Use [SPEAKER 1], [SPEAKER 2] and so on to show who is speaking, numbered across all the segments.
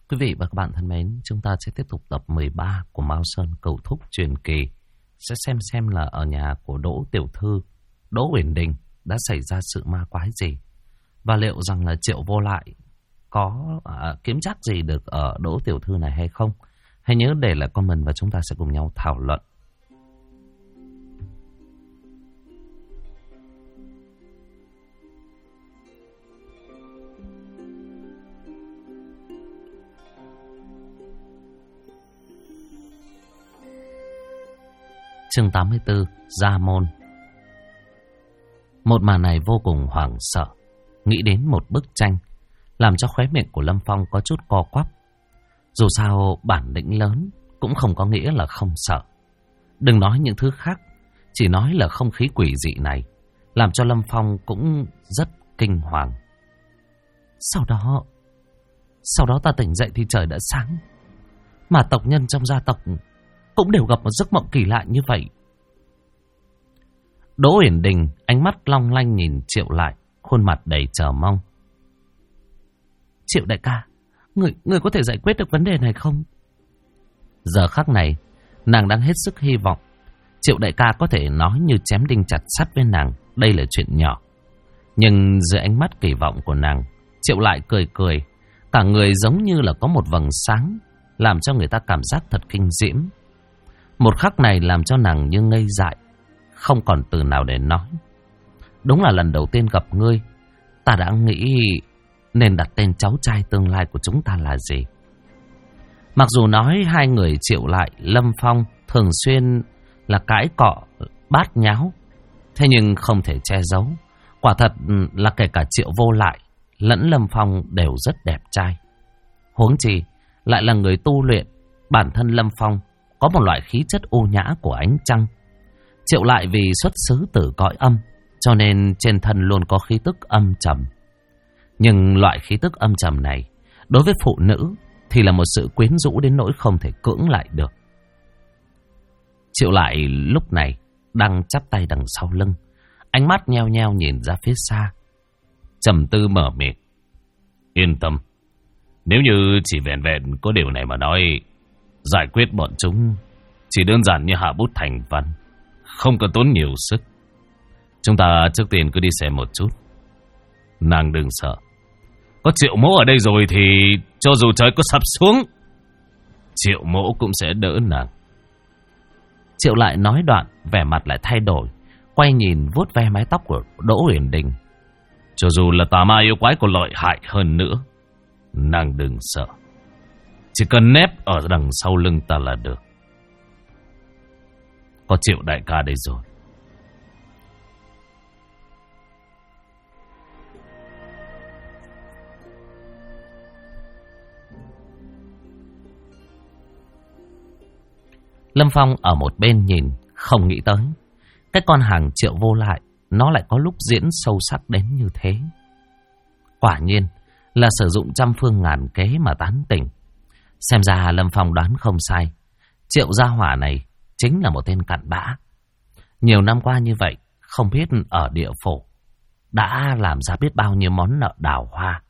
[SPEAKER 1] Quý vị và các bạn thân mến, chúng ta sẽ tiếp tục tập 13 của Mao Sơn Cầu Thúc truyền kỳ. Sẽ xem là ở nhà của Đỗ Tiểu Thư, Đỗ Uyển Đình đã xảy ra sự ma quái gì. Và liệu rằng là Triệu Vô Lại có kiếm chắc gì được ở Đỗ Tiểu Thư này hay không. Hãy nhớ để lại comment và chúng ta sẽ cùng nhau thảo luận. Chương 84, Gia Môn. Một màn này vô cùng hoảng sợ. Nghĩ đến một bức tranh, làm cho khóe miệng của Lâm Phong có chút co quắp. Dù sao bản lĩnh lớn cũng không có nghĩa là không sợ. Đừng nói những thứ khác, chỉ nói là không khí quỷ dị này làm cho Lâm Phong cũng rất kinh hoàng. Sau đó ta tỉnh dậy thì trời đã sáng. Mà tộc nhân trong gia tộc cũng đều gặp một giấc mộng kỳ lạ như vậy. Đỗ Uyển Đình ánh mắt long lanh nhìn Triệu Lại, khuôn mặt đầy chờ mong. Triệu đại ca, người có thể giải quyết được vấn đề này không? Giờ khắc này, nàng đang hết sức hy vọng Triệu đại ca có thể nói như chém đinh chặt sắt với nàng, đây là chuyện nhỏ. Nhưng dưới ánh mắt kỳ vọng của nàng, Triệu Lại cười cười, cả người giống như là có một vầng sáng, làm cho người ta cảm giác thật kinh diễm. Một khắc này làm cho nàng như ngây dại, không còn từ nào để nói. Đúng là lần đầu tiên gặp ngươi, ta đã nghĩ nên đặt tên cháu trai tương lai của chúng ta là gì. Mặc dù nói hai người Triệu Lại, Lâm Phong thường xuyên là cãi cọ, bát nháo, thế nhưng không thể che giấu. Quả thật là kể cả Triệu Vô Lại lẫn Lâm Phong đều rất đẹp trai. Huống chi lại là người tu luyện, bản thân Lâm Phong có một loại khí chất ô nhã của ánh trăng. Triệu Lại vì xuất xứ từ cõi âm, cho nên trên thân luôn có khí tức âm trầm. Nhưng loại khí tức âm trầm này, đối với phụ nữ thì là một sự quyến rũ đến nỗi không thể cưỡng lại được. Triệu Lại lúc này đang chắp tay đằng sau lưng, ánh mắt nheo nheo nhìn ra phía xa, trầm tư mở miệng. Yên tâm, nếu như chỉ vẹn vẹn có điều này mà nói, giải quyết bọn chúng chỉ đơn giản như hạ bút thành văn, không cần tốn nhiều sức. Chúng ta trước tiên cứ đi xem một chút. Nàng đừng sợ, có Triệu mỗ ở đây rồi thì cho dù trời có sập xuống, Triệu mỗ cũng sẽ đỡ nàng. Triệu Lại nói đoạn, vẻ mặt lại thay đổi, quay nhìn vuốt ve mái tóc của Đỗ Uyển Đình. Cho dù là tà ma yêu quái có lợi hại hơn nữa, nàng đừng sợ, chỉ cần nép ở đằng sau lưng ta là được. Có Triệu đại ca đây rồi. Lâm Phong ở một bên nhìn, không nghĩ tới cái con hàng Triệu Vô Lại nó lại có lúc diễn sâu sắc đến như thế. Quả nhiên là sử dụng trăm phương ngàn kế mà tán tỉnh. Xem ra Lâm Phong đoán không sai, Triệu gia hỏa này chính là một tên cặn bã. Nhiều năm qua như vậy, không biết ở địa phủ đã làm ra biết bao nhiêu món nợ đào hoa.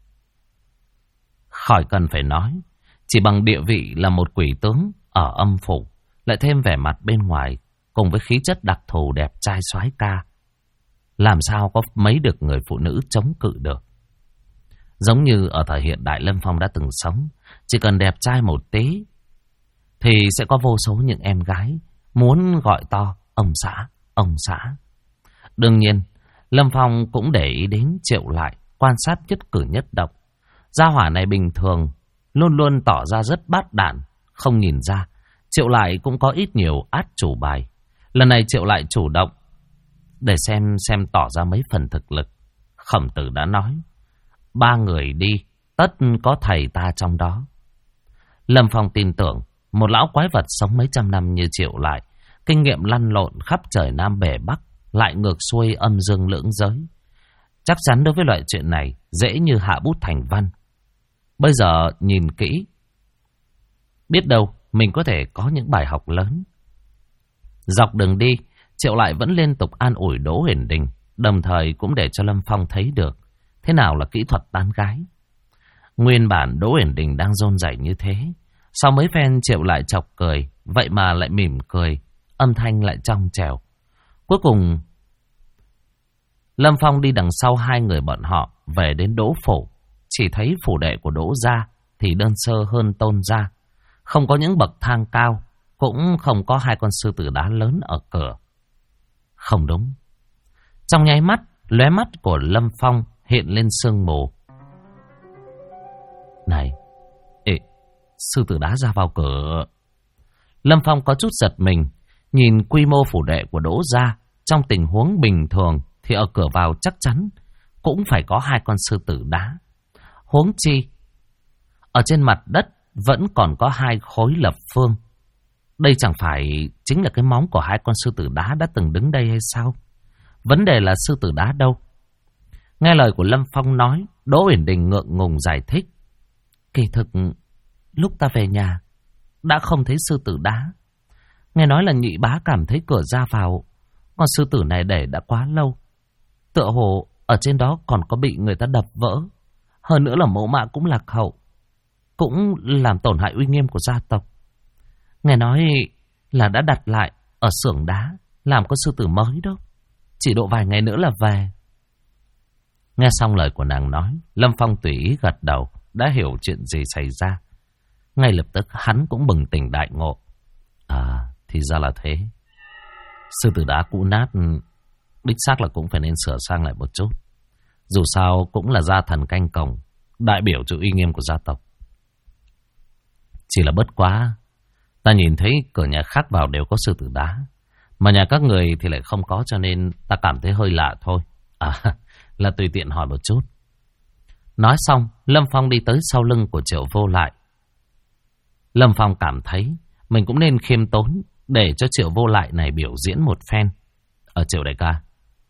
[SPEAKER 1] Khỏi cần phải nói, chỉ bằng địa vị là một quỷ tướng ở âm phủ, lại thêm vẻ mặt bên ngoài cùng với khí chất đặc thù đẹp trai soái ca, làm sao có mấy được người phụ nữ chống cự được. Giống như ở thời hiện đại Lâm Phong đã từng sống, chỉ cần đẹp trai một tí thì sẽ có vô số những em gái muốn gọi to ông xã. Đương nhiên, Lâm Phong cũng để ý đến Triệu Lại, quan sát nhất cử nhất động. Gia hỏa này bình thường luôn luôn tỏ ra rất bát đản, không nhìn ra Triệu Lại cũng có ít nhiều át chủ bài. Lần này Triệu Lại chủ động để xem tỏ ra mấy phần thực lực. Khổng Tử đã nói, 3 người đi, tất có thầy ta trong đó. Lâm Phong tin tưởng một lão quái vật sống mấy trăm năm như Triệu Lại, kinh nghiệm lăn lộn khắp trời Nam bể Bắc, lại ngược xuôi âm dương lưỡng giới, chắc chắn đối với loại chuyện này dễ như hạ bút thành văn. Bây giờ nhìn kỹ, biết đâu mình có thể có những bài học lớn. Dọc đường đi, Triệu Lại vẫn liên tục an ủi Đỗ Uyển Đình, đồng thời cũng để cho Lâm Phong thấy được thế nào là kỹ thuật tán gái. Nguyên bản Đỗ Uyển Đình đang run rẩy như thế, sau mấy phen Triệu lại chọc cười, vậy mà lại mỉm cười, âm thanh lại trong trẻo. Cuối cùng Lâm Phong đi đằng sau hai người bọn họ về đến Đỗ phủ, chỉ thấy phủ đệ của Đỗ gia thì đơn sơ hơn Tôn gia, không có những bậc thang cao, cũng không có hai con sư tử đá lớn ở cửa. Không đúng. Trong nháy mắt, lóe mắt của Lâm Phong hiện lên sương mù. Này, sư tử đá ra vào cửa. Lâm Phong có chút giật mình, nhìn quy mô phủ đệ của Đỗ gia, trong tình huống bình thường thì ở cửa vào chắc chắn cũng phải có hai con sư tử đá. Huống chi, ở trên mặt đất vẫn còn có hai khối lập phương. Đây chẳng phải chính là cái móng của hai con sư tử đá đã từng đứng đây hay sao? Vấn đề là sư tử đá đâu? Nghe lời của Lâm Phong nói, Đỗ Uyển Đình ngượng ngùng giải thích. Kỳ thực, lúc ta về nhà, đã không thấy sư tử đá. Nghe nói là nhị bá cảm thấy cửa ra vào, con sư tử này để đã quá lâu. Tựa hồ ở trên đó còn có bị người ta đập vỡ. Hơn nữa là mẫu mã cũng lạc hậu, cũng làm tổn hại uy nghiêm của gia tộc. Nghe nói là đã đặt lại ở xưởng đá, làm con sư tử mới đó. Chỉ độ vài ngày nữa là về. Nghe xong lời của nàng nói, Lâm Phong tùy ý gật đầu, đã hiểu chuyện gì xảy ra. Ngay lập tức hắn cũng bừng tỉnh đại ngộ. À, thì ra là thế. Sư tử đá cũ nát, đích xác là cũng phải nên sửa sang lại một chút. Dù sao cũng là gia thần canh cổng, đại biểu cho uy nghiêm của gia tộc. Chỉ là bất quá, ta nhìn thấy cửa nhà khác vào đều có sư tử đá, mà nhà các người thì lại không có, cho nên ta cảm thấy hơi lạ thôi. À, là tùy tiện hỏi một chút. Nói xong, Lâm Phong đi tới sau lưng của Triệu Vô Lại. Lâm Phong cảm thấy mình cũng nên khiêm tốn để cho Triệu Vô Lại này biểu diễn một phen. Ở Triệu đại ca.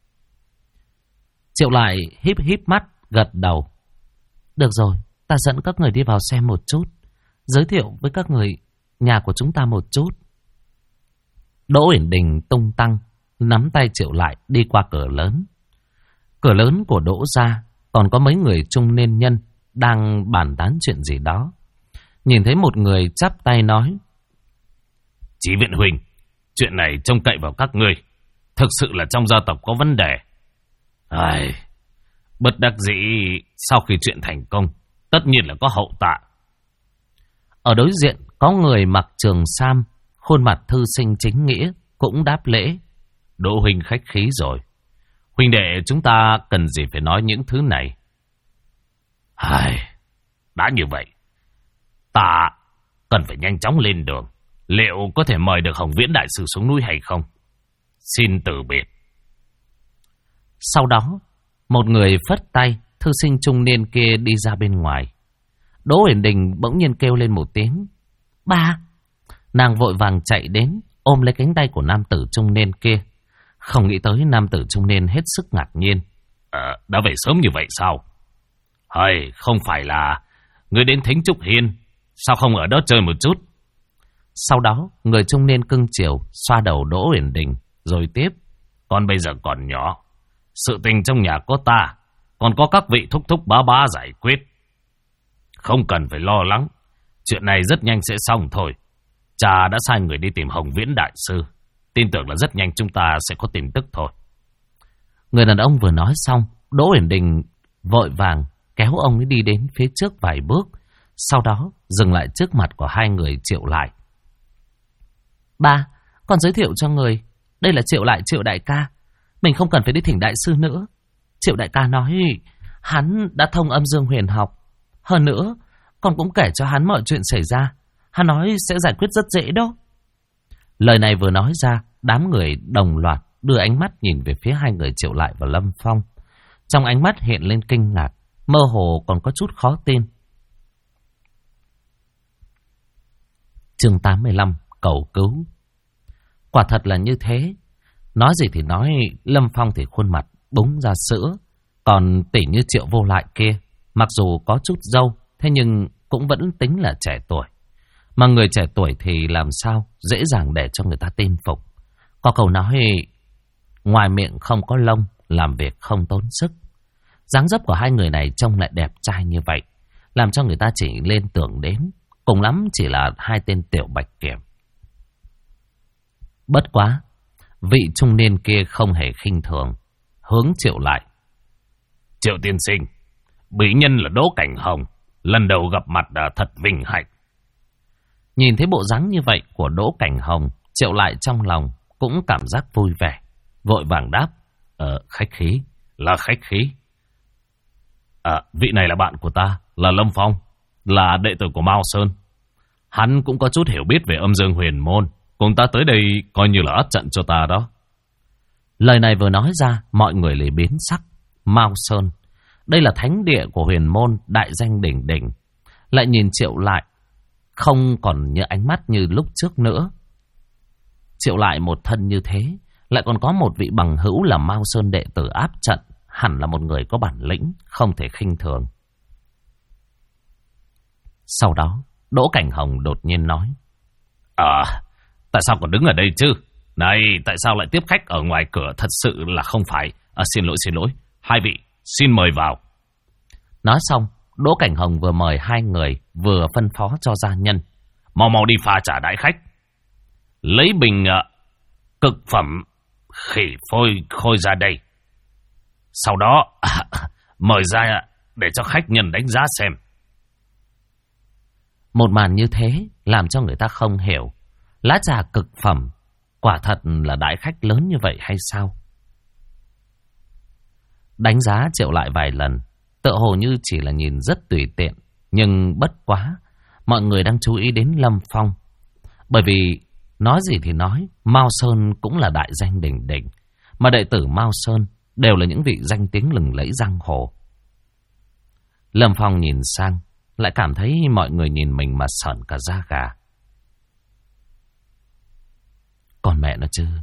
[SPEAKER 1] Triệu Lại híp híp mắt, gật đầu. Được rồi, ta dẫn các người đi vào xem một chút, giới thiệu với các người nhà của chúng ta một chút. Đỗ Uyển Đình tung tăng, nắm tay Triệu Lại đi qua cửa lớn. Cửa lớn của Đỗ gia còn có mấy người trung niên nhân đang bàn tán chuyện gì đó. Nhìn thấy một người chắp tay nói: Chí Viện huynh, chuyện này trông cậy vào các ngươi, thực sự là trong gia tộc có vấn đề. Ai, bất đắc dĩ, sau khi chuyện thành công, tất nhiên là có hậu tạ. Ở đối diện có người mặc trường sam, khuôn mặt thư sinh chính nghĩa, cũng đáp lễ. Đỗ huynh khách khí rồi. Huynh đệ chúng ta cần gì phải nói những thứ này. Ai, đã như vậy, ta cần phải nhanh chóng lên đường. Liệu có thể mời được Hồng Viễn đại sư xuống núi hay không? Xin từ biệt. Sau đó, một người phất tay, thư sinh trung niên kia đi ra bên ngoài. Đỗ Uyển Đình bỗng nhiên kêu lên một tiếng. Ba! Nàng vội vàng chạy đến, ôm lấy cánh tay của nam tử trung niên kia. Không nghĩ tới nam tử trung niên hết sức ngạc nhiên. Đã về sớm như vậy sao? Hay, không phải là người đến Thính Trúc Hiên, sao không ở đó chơi một chút? Sau đó, người trung niên cưng chiều xoa đầu Đỗ Uyển Đình, rồi tiếp. Con bây giờ còn nhỏ, sự tình trong nhà có ta, còn có các vị thúc thúc bá bá giải quyết. Không cần phải lo lắng, chuyện này rất nhanh sẽ xong thôi. Cha đã sai người đi tìm Hồng Viễn đại sư, tin tưởng là rất nhanh chúng ta sẽ có tin tức thôi. Người đàn ông vừa nói xong, Đỗ Uyển Đình vội vàng kéo ông ấy đi đến phía trước vài bước, sau đó dừng lại trước mặt của hai người Triệu Lại. Ba, con giới thiệu cho người, đây là Triệu Lại, Triệu đại ca. Mình không cần phải đi thỉnh đại sư nữa. Triệu đại ca nói hắn đã thông âm dương huyền học. Hơn nữa, con cũng kể cho hắn mọi chuyện xảy ra. Hắn nói sẽ giải quyết rất dễ đó. Lời này vừa nói ra, đám người đồng loạt đưa ánh mắt nhìn về phía hai người Triệu Lại và Lâm Phong. Trong ánh mắt hiện lên kinh ngạc, mơ hồ còn có chút khó tin. Chương 85, cầu cứu. Quả thật là như thế. Nói gì thì nói, Lâm Phong thì khuôn mặt búng ra sữa. Còn tỉ như Triệu Vô Lại kia, mặc dù có chút râu, thế nhưng cũng vẫn tính là trẻ tuổi. Mà người trẻ tuổi thì làm sao dễ dàng để cho người ta tin phục. Có câu nói, ngoài miệng không có lông, làm việc không tốn sức. Dáng dấp của hai người này trông lại đẹp trai như vậy, làm cho người ta chỉ lên tưởng đến, cùng lắm chỉ là hai tên tiểu bạch kiểm. Bất quá, vị trung niên kia không hề khinh thường, hướng Triệu lại. Triệu tiên sinh, bí nhân là Đỗ Cảnh Hồng, lần đầu gặp mặt thật vinh hạnh. Nhìn thấy bộ dáng như vậy của Đỗ Cảnh Hồng, Triệu lại trong lòng cũng cảm giác vui vẻ, vội vàng đáp. Khách khí, là khách khí. Vị này là bạn của ta, là Lâm Phong, là đệ tử của Mao Sơn. Hắn cũng có chút hiểu biết về âm dương huyền môn, cùng ta tới đây coi như là át trận cho ta đó. Lời này vừa nói ra, mọi người liền biến sắc. Mao Sơn, đây là thánh địa của huyền môn, đại danh đỉnh đỉnh. Lại nhìn Triệu lại, không còn như ánh mắt như lúc trước nữa. Triệu lại một thân như thế, lại còn có một vị bằng hữu là Mao Sơn đệ tử áp trận, hẳn là một người có bản lĩnh, không thể khinh thường. Sau đó, Đỗ Cảnh Hồng đột nhiên nói. Tại sao còn đứng ở đây chứ? Này, tại sao lại tiếp khách ở ngoài cửa? Thật sự là không phải. Xin lỗi. Hai vị, xin mời vào. Nói xong, Đỗ Cảnh Hồng vừa mời hai người, vừa phân phó cho gia nhân. Mau đi pha trà đãi khách. Lấy bình cực phẩm khỉ phôi khôi ra đây. Sau đó, mời ra để cho khách nhân đánh giá xem. Một màn như thế, làm cho người ta không hiểu. Lá trà cực phẩm, quả thật là đại khách lớn như vậy hay sao? Đánh giá Triệu lại vài lần, tựa hồ như chỉ là nhìn rất tùy tiện. Nhưng bất quá, mọi người đang chú ý đến Lâm Phong. Bởi vì, nói gì thì nói, Mao Sơn cũng là đại danh đỉnh đỉnh. Mà đệ tử Mao Sơn đều là những vị danh tiếng lừng lẫy giang hồ. Lâm Phong nhìn sang, lại cảm thấy mọi người nhìn mình mà sởn cả da gà. Còn mẹ nó chứ.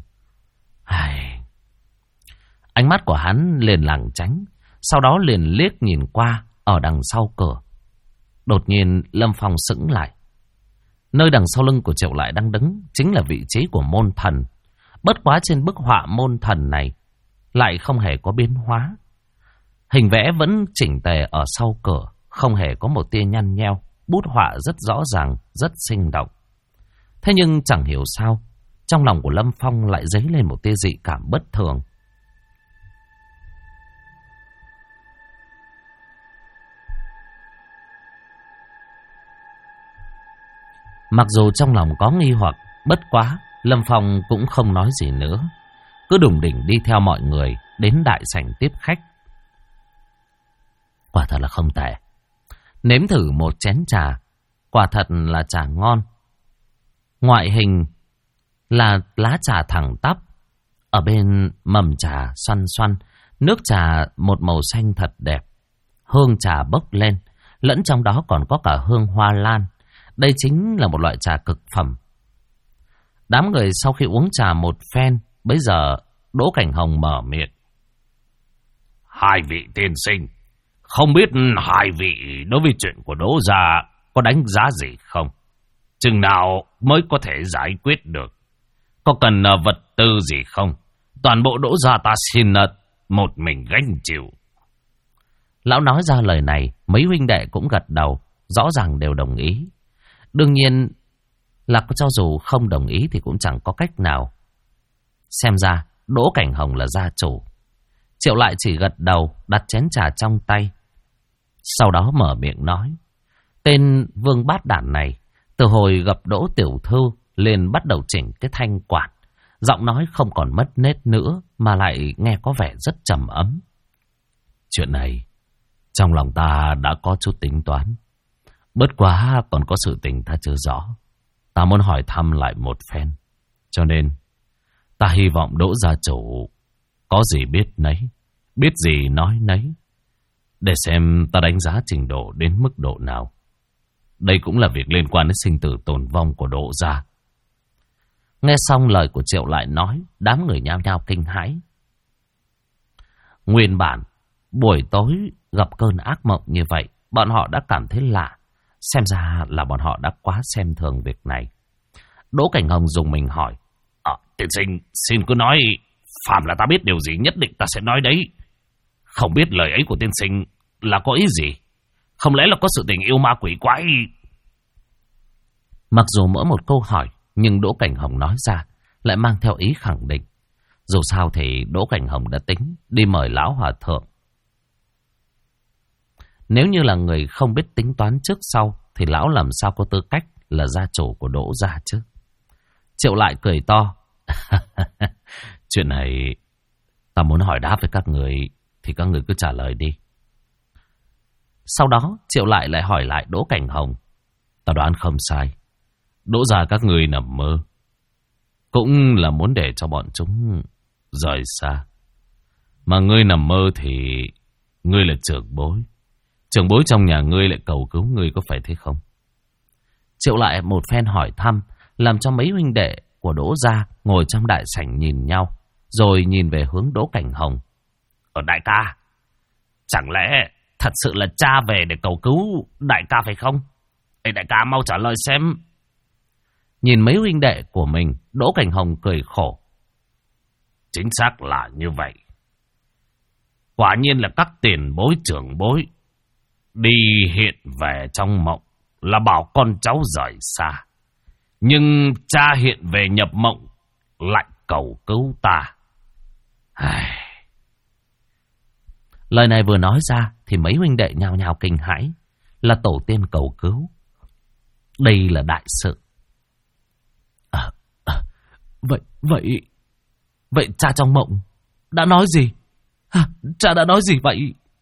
[SPEAKER 1] Ánh mắt của hắn liền lảng tránh, sau đó liền liếc nhìn qua ở đằng sau cửa. Đột nhiên Lâm Phong sững lại. Nơi đằng sau lưng của Triệu lại đang đứng chính là vị trí của môn thần. Bất quá trên bức họa môn thần này lại không hề có biến hóa. Hình vẽ vẫn chỉnh tề ở sau cửa, không hề có một tia nhăn nheo. Bút họa rất rõ ràng, rất sinh động. Thế nhưng chẳng hiểu sao, trong lòng của Lâm Phong lại dấy lên một tia dị cảm bất thường. Mặc dù trong lòng có nghi hoặc, bất quá, Lâm Phong cũng không nói gì nữa. Cứ đủng đỉnh đi theo mọi người đến đại sảnh tiếp khách. Quả thật là không tệ. Nếm thử một chén trà, quả thật là trà ngon. Ngoại hình là lá trà thẳng tắp. Ở bên mầm trà xoăn xoăn, nước trà một màu xanh thật đẹp. Hương trà bốc lên, lẫn trong đó còn có cả hương hoa lan. Đây chính là một loại trà cực phẩm. Đám người sau khi uống trà một phen, bấy giờ Đỗ Cảnh Hồng mở miệng. Hai vị tiên sinh, không biết hai vị đối với chuyện của Đỗ gia có đánh giá gì không? Chừng nào mới có thể giải quyết được? Có cần vật tư gì không? Toàn bộ Đỗ gia ta xin một mình gánh chịu. Lão nói ra lời này, mấy huynh đệ cũng gật đầu, rõ ràng đều đồng ý. Đương nhiên là cho dù không đồng ý thì cũng chẳng có cách nào. Xem ra Đỗ Cảnh Hồng là gia chủ. Triệu lại chỉ gật đầu, đặt chén trà trong tay. Sau đó mở miệng nói. Tên Vương Bát Đản này, từ hồi gặp Đỗ tiểu thư, liền bắt đầu chỉnh cái thanh quản. Giọng nói không còn mất nét nữa, mà lại nghe có vẻ rất trầm ấm. Chuyện này, trong lòng ta đã có chút tính toán. Bất quá còn có sự tình ta chưa rõ. Ta muốn hỏi thăm lại một phen. Cho nên, ta hy vọng Đỗ gia chủ có gì biết nấy, biết gì nói nấy, để xem ta đánh giá trình độ đến mức độ nào. Đây cũng là việc liên quan đến sinh tử tồn vong của Đỗ gia. Nghe xong lời của Triệu lại nói, đám người nhao nhao kinh hãi. Nguyên bản, buổi tối gặp cơn ác mộng như vậy, bọn họ đã cảm thấy lạ. Xem ra là bọn họ đã quá xem thường việc này. Đỗ Cảnh Hồng dùng mình hỏi. Tiên sinh, xin cứ nói, phàm là ta biết điều gì nhất định ta sẽ nói đấy. Không biết lời ấy của tiên sinh là có ý gì?
[SPEAKER 2] Không lẽ là có sự tình yêu ma quỷ quái?
[SPEAKER 1] Mặc dù mỗi một câu hỏi, nhưng Đỗ Cảnh Hồng nói ra lại mang theo ý khẳng định. Dù sao thì Đỗ Cảnh Hồng đã tính đi mời lão hòa thượng. Nếu như là người không biết tính toán trước sau, thì lão làm sao có tư cách là gia chủ của Đỗ gia chứ? Triệu Lại cười to. Chuyện này ta muốn hỏi đáp với các người, thì các người cứ trả lời đi. Sau đó Triệu Lại lại hỏi lại Đỗ Cảnh Hồng. Ta đoán không sai, Đỗ gia các người nằm mơ, cũng là muốn để cho bọn chúng rời xa. Mà ngươi nằm mơ thì ngươi là trưởng bối. Trưởng bối trong nhà ngươi lại cầu cứu ngươi, có phải thế không? Triệu Lại một phen hỏi thăm, làm cho mấy huynh đệ của Đỗ gia ngồi trong đại sảnh nhìn nhau, rồi nhìn về hướng Đỗ Cảnh Hồng.
[SPEAKER 2] Đại ca, chẳng lẽ thật sự là cha về để cầu cứu đại ca phải không? Ê, đại ca mau trả lời xem.
[SPEAKER 1] Nhìn mấy huynh đệ của mình, Đỗ Cảnh Hồng cười khổ.
[SPEAKER 2] Chính xác là như vậy. Quả nhiên là các tiền bối trưởng bối đi hiện về trong mộng là bảo con cháu rời xa. Nhưng cha hiện về nhập mộng lại cầu cứu ta.
[SPEAKER 1] Lời này vừa nói ra thì mấy huynh đệ nhao nhao kinh hãi. Là tổ tiên cầu cứu. Đây là đại sự. Vậy cha trong mộng đã nói gì? Cha đã nói gì vậy?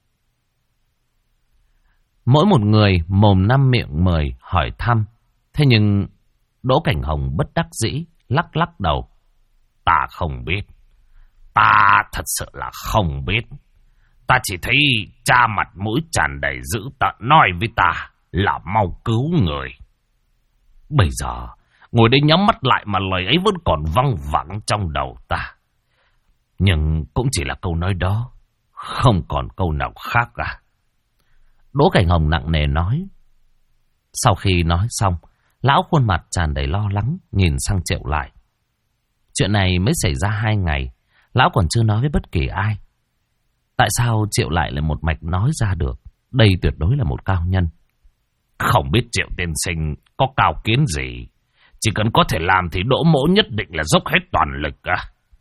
[SPEAKER 1] Mỗi một người mồm năm miệng mười hỏi thăm. Thế nhưng Đỗ Cảnh Hồng bất đắc dĩ lắc lắc đầu.
[SPEAKER 2] Ta không biết. Ta thật sự là không biết. Ta chỉ thấy cha mặt mũi tràn đầy dữ tợn nói với ta là mau cứu người. Bây giờ ngồi đây nhắm mắt lại mà lời ấy vẫn còn văng vẳng trong đầu ta. Nhưng cũng chỉ là câu nói đó, không còn câu nào khác cả.
[SPEAKER 1] Đỗ Cảnh Hồng nặng nề nói. Sau khi nói xong, lão khuôn mặt tràn đầy lo lắng nhìn sang Triệu Lại. Chuyện này mới xảy ra 2 ngày, lão còn chưa nói với bất kỳ ai. Tại sao Triệu Lại lại một mạch nói ra được? Đây tuyệt đối là một cao nhân.
[SPEAKER 2] Không biết Triệu tiên sinh có cao kiến gì, chỉ cần có thể làm thì Đỗ mỗ nhất định là dốc hết toàn lực à.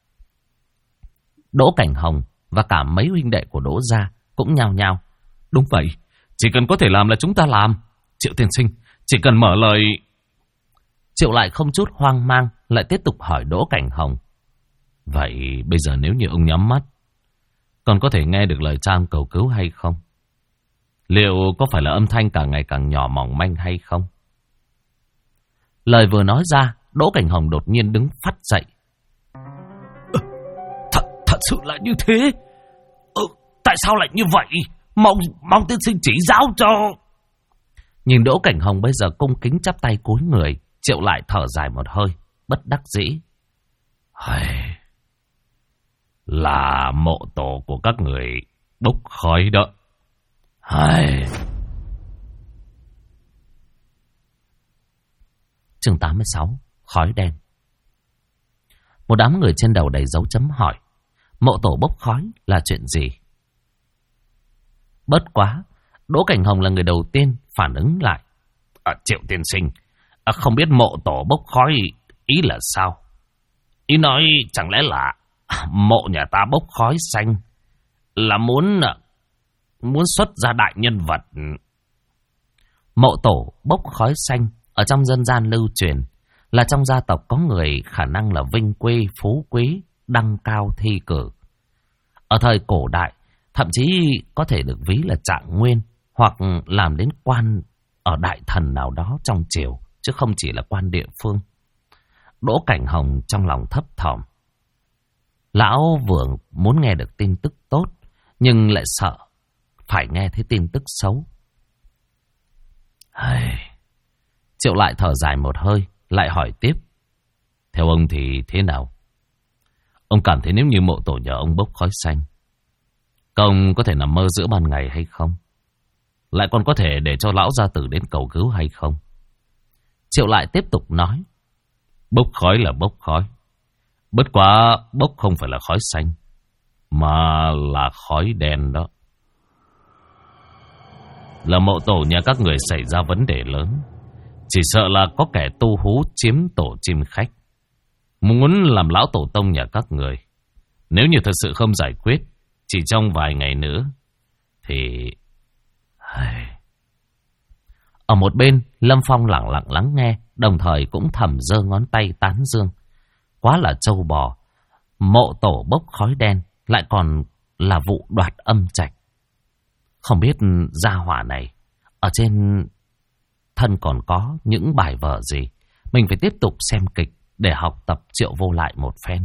[SPEAKER 1] Đỗ Cảnh Hồng và cả mấy huynh đệ của Đỗ gia cũng nhao nhao.
[SPEAKER 2] Đúng vậy, chỉ cần có thể làm là chúng ta làm. Triệu tiên sinh, chỉ cần mở lời.
[SPEAKER 1] Triệu Lại không chút hoang mang lại tiếp tục hỏi Đỗ Cảnh Hồng.
[SPEAKER 2] Vậy bây giờ nếu như ông nhắm mắt, còn có thể nghe được lời cha cầu cứu hay không? Liệu có phải là âm thanh càng ngày càng nhỏ mỏng manh hay không?
[SPEAKER 1] Lời vừa nói ra, Đỗ Cảnh Hồng đột nhiên đứng phắt dậy.
[SPEAKER 2] Thật sự là như thế? Tại sao lại như vậy? Mong tiên sinh chỉ giáo cho.
[SPEAKER 1] Nhìn Đỗ Cảnh Hồng bây giờ cung kính chắp tay cúi người, Triệu Lại thở dài một hơi, bất đắc dĩ.
[SPEAKER 2] Là mộ tổ của các người bốc khói đó.
[SPEAKER 1] Chương 86, khói đen. Một đám người trên đầu đầy dấu chấm hỏi. Mộ tổ bốc khói là chuyện gì? Bất quá, Đỗ Cảnh Hồng là người đầu tiên phản ứng lại.
[SPEAKER 2] Triệu tiên sinh, không biết mộ tổ bốc khói ý là sao? Ý nói chẳng lẽ là mộ nhà ta bốc khói xanh là muốn xuất ra đại nhân vật.
[SPEAKER 1] Mộ tổ bốc khói xanh ở trong dân gian lưu truyền là trong gia tộc có người khả năng là vinh quy, phú quý, đăng cao thi cử. Ở thời cổ đại, thậm chí có thể được ví là trạng nguyên hoặc làm đến quan ở đại thần nào đó trong triều, chứ không chỉ là quan địa phương. Đỗ Cảnh Hồng trong lòng thấp thỏm. Lão vừa muốn nghe được tin tức tốt, nhưng lại sợ phải nghe thấy tin tức xấu. Triệu Lại thở dài một hơi, lại hỏi tiếp.
[SPEAKER 2] Theo ông thì thế nào? Ông cảm thấy nếu như mộ tổ nhà ông bốc khói xanh, ông có thể nằm mơ giữa ban ngày hay không? Lại còn có thể để cho lão gia tử đến cầu cứu hay không?
[SPEAKER 1] Triệu Lại tiếp tục nói.
[SPEAKER 2] Bốc khói là bốc khói. Bất quá bốc không phải là khói xanh, mà là khói đen đó. là mộ tổ nhà các người xảy ra vấn đề lớn. Chỉ sợ là có kẻ tu hú chiếm tổ chim khách, muốn làm lão tổ tông nhà các người. Nếu như thật sự không giải quyết chỉ trong vài ngày nữa thì... Ở một bên, Lâm Phong lặng lặng lắng nghe, đồng thời cũng thầm giơ ngón tay tán dương. Quá là trâu bò, mộ tổ bốc khói đen, lại còn là vụ đoạt âm trạch. Không biết gia hỏa này ở trên thân còn có những bài vở gì. Mình phải tiếp tục xem kịch để học tập Triệu Vô Lại một phen.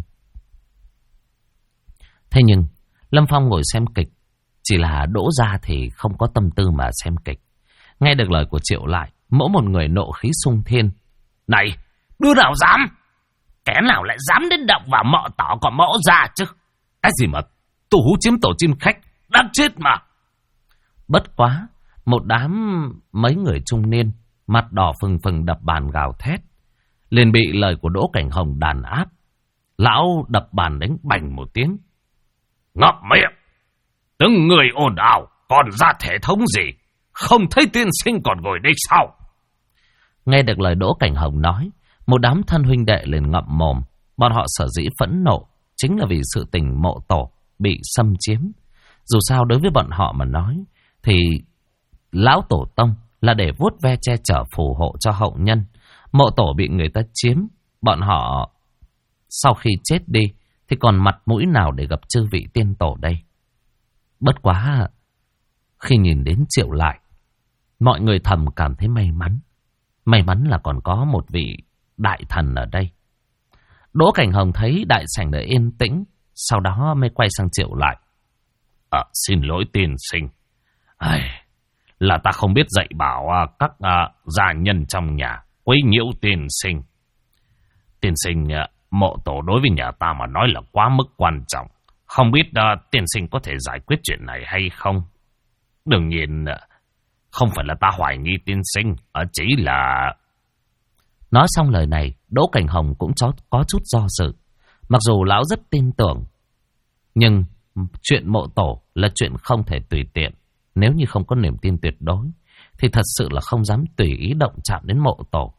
[SPEAKER 2] Thế nhưng Lâm Phong ngồi xem kịch, chỉ là Đỗ Gia thì không có tâm tư mà xem kịch. Nghe được lời của Triệu Lại, mỗi một người nộ khí xung thiên.
[SPEAKER 3] Này, đứa nào dám? Kẻ nào lại dám đến động vào mộ tổ của Mỗ Gia chứ?
[SPEAKER 2] Cái gì mà tu hú chiếm tổ chim khách,
[SPEAKER 3] đáng chết mà.
[SPEAKER 1] Bất quá, một đám mấy người trung niên, mặt đỏ phừng phừng đập bàn gào thét, liền bị lời của Đỗ Cảnh Hồng đàn áp. Lão đập bàn đánh bành một tiếng.
[SPEAKER 3] Ngậm miệng! Từng người ồn ào, còn ra thể thống gì? Không thấy tiên sinh còn ngồi đây sao?
[SPEAKER 1] Nghe được lời Đỗ Cảnh Hồng nói, một đám thân huynh đệ liền ngậm mồm. Bọn họ sở dĩ phẫn nộ chính là vì sự tình mộ tổ bị xâm chiếm. Dù sao đối với bọn họ mà nói thì lão tổ tông là để vuốt ve che chở phù hộ cho hậu nhân. Mộ tổ bị người ta chiếm, bọn họ sau khi chết đi thì còn mặt mũi nào để gặp chư vị tiên tổ đây. Bất quá khi nhìn đến Triệu Lại, mọi người thầm cảm thấy may mắn. May mắn là còn có một vị đại thần ở đây. Đỗ Cảnh Hồng thấy đại sảnh đã yên tĩnh, sau đó mới quay sang Triệu Lại.
[SPEAKER 2] Xin lỗi tiên sinh. Là ta không biết dạy bảo các gia nhân trong nhà quấy nhiễu tiên sinh. Tiên sinh, mộ tổ đối với nhà ta mà nói là quá mức quan trọng. Không biết tiên sinh có thể giải quyết chuyện này hay không? Đương nhiên, không phải là ta hoài nghi tiên sinh, chỉ là...
[SPEAKER 1] Nói xong lời này, Đỗ Cảnh Hồng cũng có chút do dự. Mặc dù lão rất tin tưởng, nhưng chuyện mộ tổ là chuyện không thể tùy tiện. Nếu như không có niềm tin tuyệt đối thì thật sự là không dám tùy ý động chạm đến mộ tổ.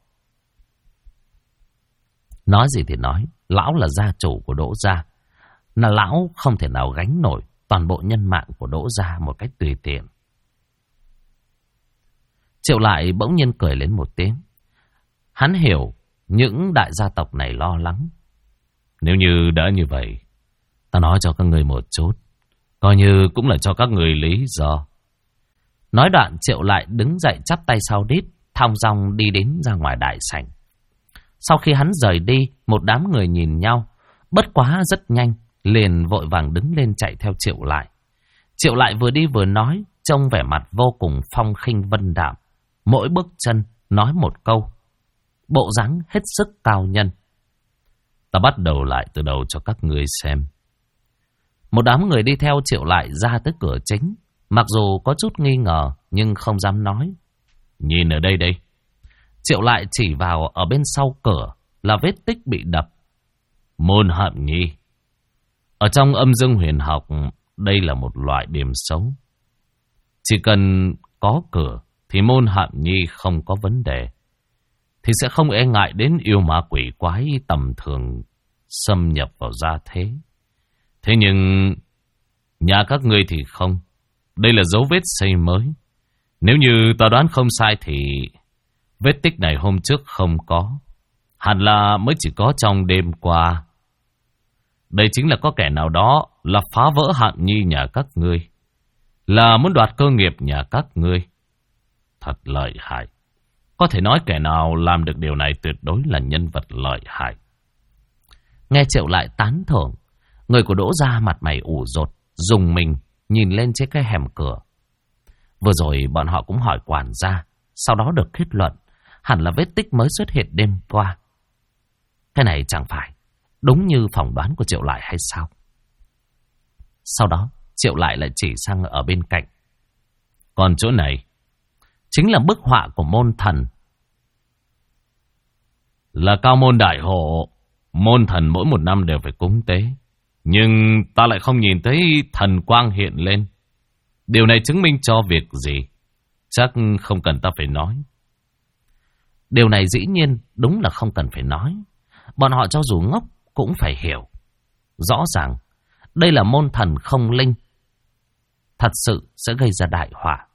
[SPEAKER 1] Nói gì thì nói, lão là gia chủ của Đỗ Gia, là lão không thể nào gánh nổi toàn bộ nhân mạng của Đỗ Gia một cách tùy tiện. Triệu Lại bỗng nhiên cười lên một tiếng. Hắn hiểu những đại gia tộc này lo lắng.
[SPEAKER 2] Nếu như đã như vậy, ta nói cho các người một chút, coi như cũng là cho các người lý do.
[SPEAKER 1] Nói đoạn, Triệu Lại đứng dậy chắp tay sau đít, thong dong đi đến ra ngoài đại sảnh. Sau khi hắn rời đi, một đám người nhìn nhau, bất quá rất nhanh, liền vội vàng đứng lên chạy theo Triệu Lại. Triệu Lại vừa đi vừa nói, trông vẻ mặt vô cùng phong khinh vân đạm. Mỗi bước chân nói một câu, bộ dáng hết sức cao nhân.
[SPEAKER 2] Ta bắt đầu lại từ đầu cho các ngươi xem.
[SPEAKER 1] Một đám người đi theo Triệu Lại ra tới cửa chính, mặc dù có chút nghi ngờ nhưng không dám nói.
[SPEAKER 2] Nhìn ở đây đây.
[SPEAKER 1] Triệu Lại chỉ vào ở bên sau cửa là vết tích bị đập.
[SPEAKER 2] Môn Hạm Nhi. Ở trong âm dương huyền học, đây là một loại điểm xấu. Chỉ cần có cửa thì môn Hạm Nhi không có vấn đề, thì sẽ không e ngại đến yêu ma quỷ quái tầm thường xâm nhập vào gia thế. Thế nhưng nhà các ngươi thì không. Đây là dấu vết xây mới. Nếu như ta đoán không sai thì vết tích này hôm trước không có, hẳn là mới chỉ có trong đêm qua. Đây chính là có kẻ nào đó là phá vỡ Hạm Nhi nhà các ngươi, là muốn đoạt cơ nghiệp nhà các ngươi. Thật lợi hại. Có thể nói kẻ nào làm được điều này tuyệt đối là nhân vật lợi hại.
[SPEAKER 1] Nghe Triệu Lại tán thưởng, người của Đỗ Gia mặt mày ủ rột, dùng mình nhìn lên trên cái hẻm cửa. Vừa rồi bọn họ cũng hỏi quản gia, sau đó được kết luận hẳn là vết tích mới xuất hiện đêm qua. Cái này chẳng phải đúng như phỏng đoán của Triệu Lại hay sao? Sau đó Triệu Lại lại chỉ sang ở bên cạnh.
[SPEAKER 2] Còn chỗ này
[SPEAKER 1] chính là bức họa của môn thần.
[SPEAKER 2] Là cao môn đại hộ. Môn thần mỗi một năm đều phải cúng tế, nhưng ta lại không nhìn thấy thần quang hiện lên. Điều này chứng minh cho việc gì?
[SPEAKER 1] Chắc không cần ta phải nói. Điều này dĩ nhiên đúng là không cần phải nói. Bọn họ cho dù ngốc cũng phải hiểu. Rõ ràng đây là môn thần không linh, thật sự sẽ gây ra đại họa.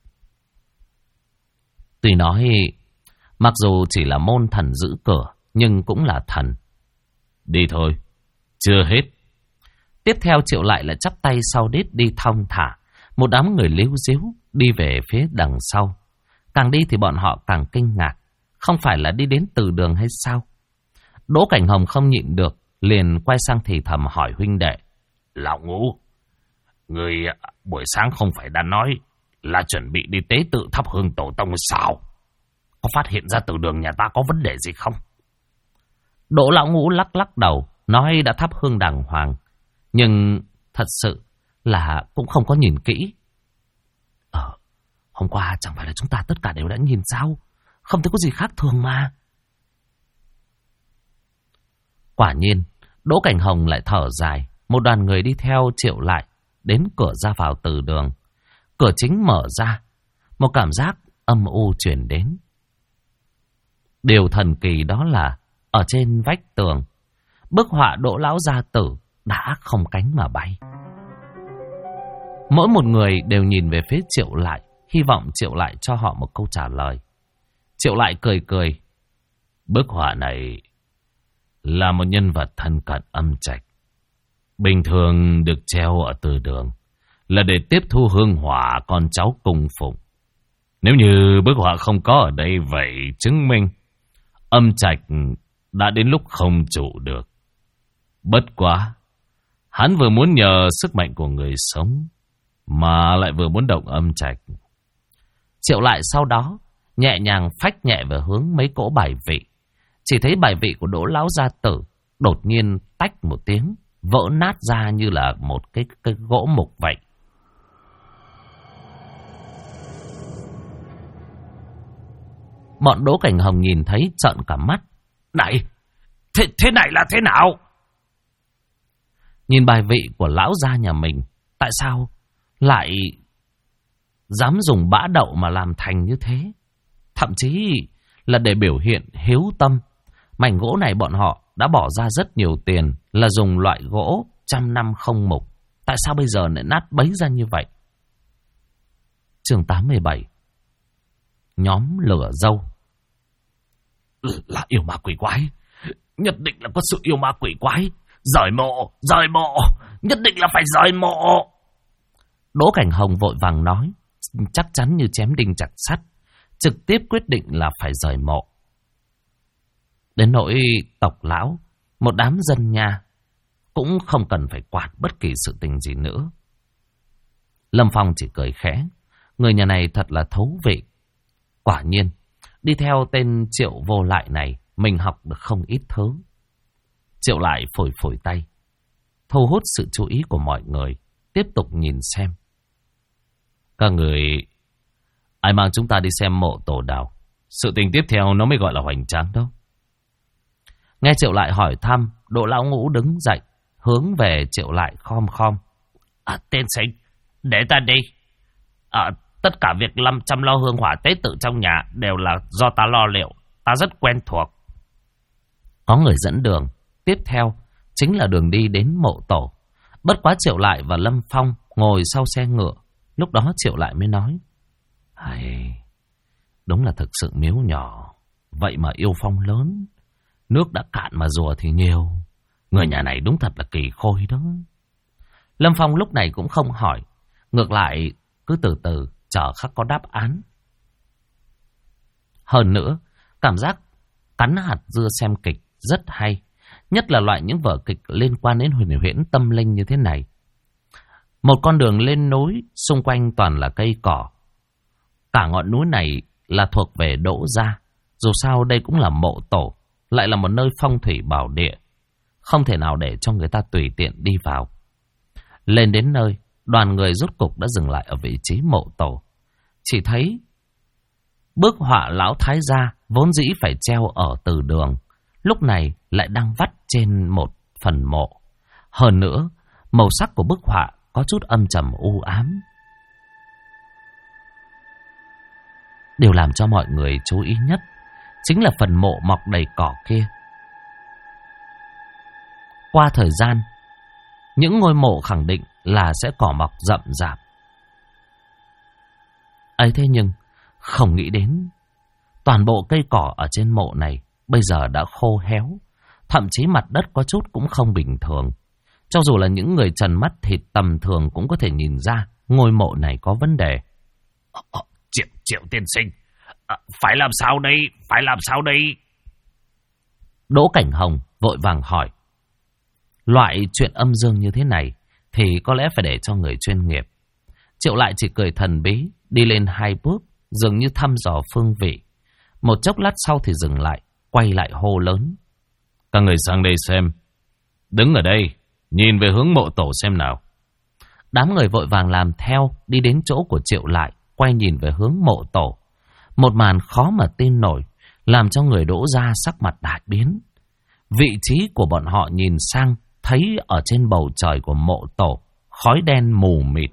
[SPEAKER 1] Tuy nói mặc dù chỉ là môn thần giữ cửa, nhưng cũng là thần. Đi thôi, chưa hết. Tiếp theo Triệu Lại lại chắp tay sau đít đi thong thả. Một đám người líu díu đi về phía đằng sau. Càng đi thì bọn họ càng kinh ngạc. Không phải là đi đến từ đường hay sao? Đỗ Cảnh Hồng không nhịn được, liền quay sang thì thầm hỏi huynh đệ.
[SPEAKER 2] Lão Ngũ, người buổi sáng không phải đã nói là chuẩn bị đi tế tự thắp hương tổ tông sao? Có phát hiện ra từ đường nhà ta có vấn đề gì không?
[SPEAKER 1] Đỗ Lão Ngũ lắc lắc đầu, nói đã thắp hương đàng hoàng. Nhưng thật sự là cũng không có nhìn kỹ. Hôm qua chẳng phải là chúng ta tất cả đều đã nhìn sao? Không thấy có gì khác thường mà. Quả nhiên, Đỗ Cảnh Hồng lại thở dài. Một đoàn người đi theo Triệu Lại đến cửa ra vào từ đường. Cửa chính mở ra, một cảm giác âm u truyền đến. Điều thần kỳ đó là ở trên vách tường, bức họa Đỗ Lão Gia Tử đã không cánh mà bay. Mỗi một người đều nhìn về phía Triệu Lại, hy vọng Triệu Lại cho họ một câu trả lời. Triệu Lại cười cười. Bức họa này là một nhân vật thân cận âm trạch. Bình thường được treo ở từ đường là để tiếp thu hương hỏa con cháu cung phụng. Nếu như bức họa không có ở đây, vậy chứng minh âm trạch đã đến lúc không trụ được. Bất quá, hắn vừa muốn nhờ sức mạnh của người sống, mà lại vừa muốn động âm trạch. Triệu Lại sau đó nhẹ nhàng phách nhẹ về hướng mấy cỗ bài vị. Chỉ thấy bài vị của Đỗ Lão Gia Tử đột nhiên tách một tiếng, vỡ nát ra như là một cái gỗ mục vậy. Bọn Đỗ Cảnh Hồng nhìn thấy trợn cả mắt.
[SPEAKER 2] Này, thế này là thế nào?
[SPEAKER 1] Nhìn bài vị của lão gia nhà mình, tại sao lại dám dùng bã đậu mà làm thành như thế? Thậm chí là để biểu hiện hiếu tâm. Mảnh gỗ này bọn họ đã bỏ ra rất nhiều tiền, là dùng loại gỗ 100 năm không mục. Tại sao bây giờ lại nát bấy ra như vậy? Chương 87. Nhóm lửa dâu.
[SPEAKER 2] Là yêu ma quỷ quái. Nhất định là có sự yêu ma quỷ quái. Rời mộ, nhất định là phải rời mộ.
[SPEAKER 1] Đỗ Cảnh Hồng vội vàng nói, chắc chắn như chém đinh chặt sắt, trực tiếp quyết định là phải rời mộ. Đến nỗi tộc lão, một đám dân nhà, cũng không cần phải quản bất kỳ sự tình gì nữa. Lâm Phong chỉ cười khẽ, người nhà này thật là thú vị. Quả nhiên, đi theo tên Triệu Vô Lại này, mình học được không ít thứ. Triệu Lại phủi phủi tay, thu hút sự chú ý của mọi người, tiếp tục nhìn xem. Các người, ai mang chúng ta đi xem mộ tổ đào? Sự tình tiếp theo nó mới gọi là hoành tráng đâu. Nghe Triệu Lại hỏi thăm, Đỗ Lão Ngũ đứng dậy, hướng về Triệu Lại khom khom.
[SPEAKER 2] Tiên sinh, để ta đi. Tất cả việc chăm lo hương hỏa tế tự trong nhà đều là do ta lo liệu. Ta rất quen thuộc.
[SPEAKER 1] Có người dẫn đường. Tiếp theo chính là đường đi đến mộ tổ. Bất quá Triệu Lại và Lâm Phong ngồi sau xe ngựa. Lúc đó Triệu Lại mới nói, đúng là thực sự miếu nhỏ, vậy mà yêu phong lớn. Nước đã cạn mà rùa thì nhiều. Người nhà này đúng thật là kỳ khôi đó. Lâm Phong lúc này cũng không hỏi, ngược lại cứ từ từ chờ khắc có đáp án. Hơn nữa, cảm giác cắn hạt dưa xem kịch rất hay. Nhất là loại những vở kịch liên quan đến huyền huyễn tâm linh như thế này. Một con đường lên núi, xung quanh toàn là cây cỏ. Cả ngọn núi này là thuộc về Đỗ gia. Dù sao đây cũng là mộ tổ, lại là một nơi phong thủy bảo địa. Không thể nào để cho người ta tùy tiện đi vào. Lên đến nơi, đoàn người rốt cục đã dừng lại ở vị trí mộ tổ. Chỉ thấy bức họa lão thái gia vốn dĩ phải treo ở từ đường, lúc này lại đang vắt trên một phần mộ. Hơn nữa, màu sắc của bức họa có chút âm trầm u ám. Điều làm cho mọi người chú ý nhất chính là phần mộ mọc đầy cỏ kia. Qua thời gian, những ngôi mộ khẳng định là sẽ cỏ mọc rậm rạp. Ấy thế nhưng không nghĩ đến toàn bộ cây cỏ ở trên mộ này bây giờ đã khô héo, thậm chí mặt đất có chút cũng không bình thường. Cho dù là những người trần mắt thịt tầm thường cũng có thể nhìn ra ngôi mộ này có vấn đề.
[SPEAKER 2] Triệu tiên sinh, phải làm sao đây? Phải làm sao đây?
[SPEAKER 1] Đỗ Cảnh Hồng vội vàng hỏi. Loại chuyện âm dương như thế này thì có lẽ phải để cho người chuyên nghiệp. Triệu Lại chỉ cười thần bí, đi lên 2 bước, dường như thăm dò phương vị. Một chốc lát sau thì dừng lại, quay lại hô lớn.
[SPEAKER 3] Các người sang đây xem. Đứng ở đây, nhìn về hướng mộ tổ xem nào.
[SPEAKER 1] Đám người vội vàng làm theo, đi đến chỗ của Triệu Lại, quay nhìn về hướng mộ tổ. Một màn khó mà tin nổi, làm cho người Đỗ gia sắc mặt đại biến. Vị trí của bọn họ nhìn sang, thấy ở trên bầu trời của mộ tổ, khói đen mù mịt.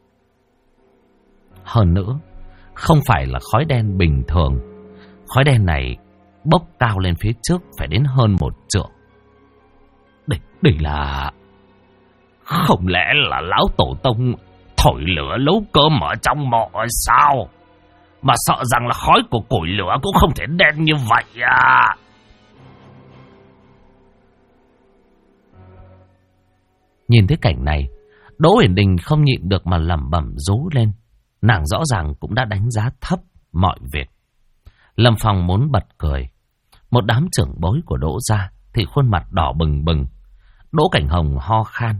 [SPEAKER 1] Hơn nữa, không phải là khói đen bình thường. Khói đen này bốc cao lên phía trước phải đến hơn 1 trượng. Đây là...
[SPEAKER 2] Không lẽ là lão tổ tông thổi lửa nấu cơm ở trong mộ sao? Mà sợ rằng là khói của củi lửa cũng không thể đen như vậy à?
[SPEAKER 1] Nhìn thấy cảnh này, Đỗ Uyển Đình không nhịn được mà lẩm bẩm rú lên. Nàng rõ ràng cũng đã đánh giá thấp mọi việc. Lâm Phong muốn bật cười. Một đám trưởng bối của Đỗ gia thì khuôn mặt đỏ bừng bừng. Đỗ Cảnh Hồng ho khan.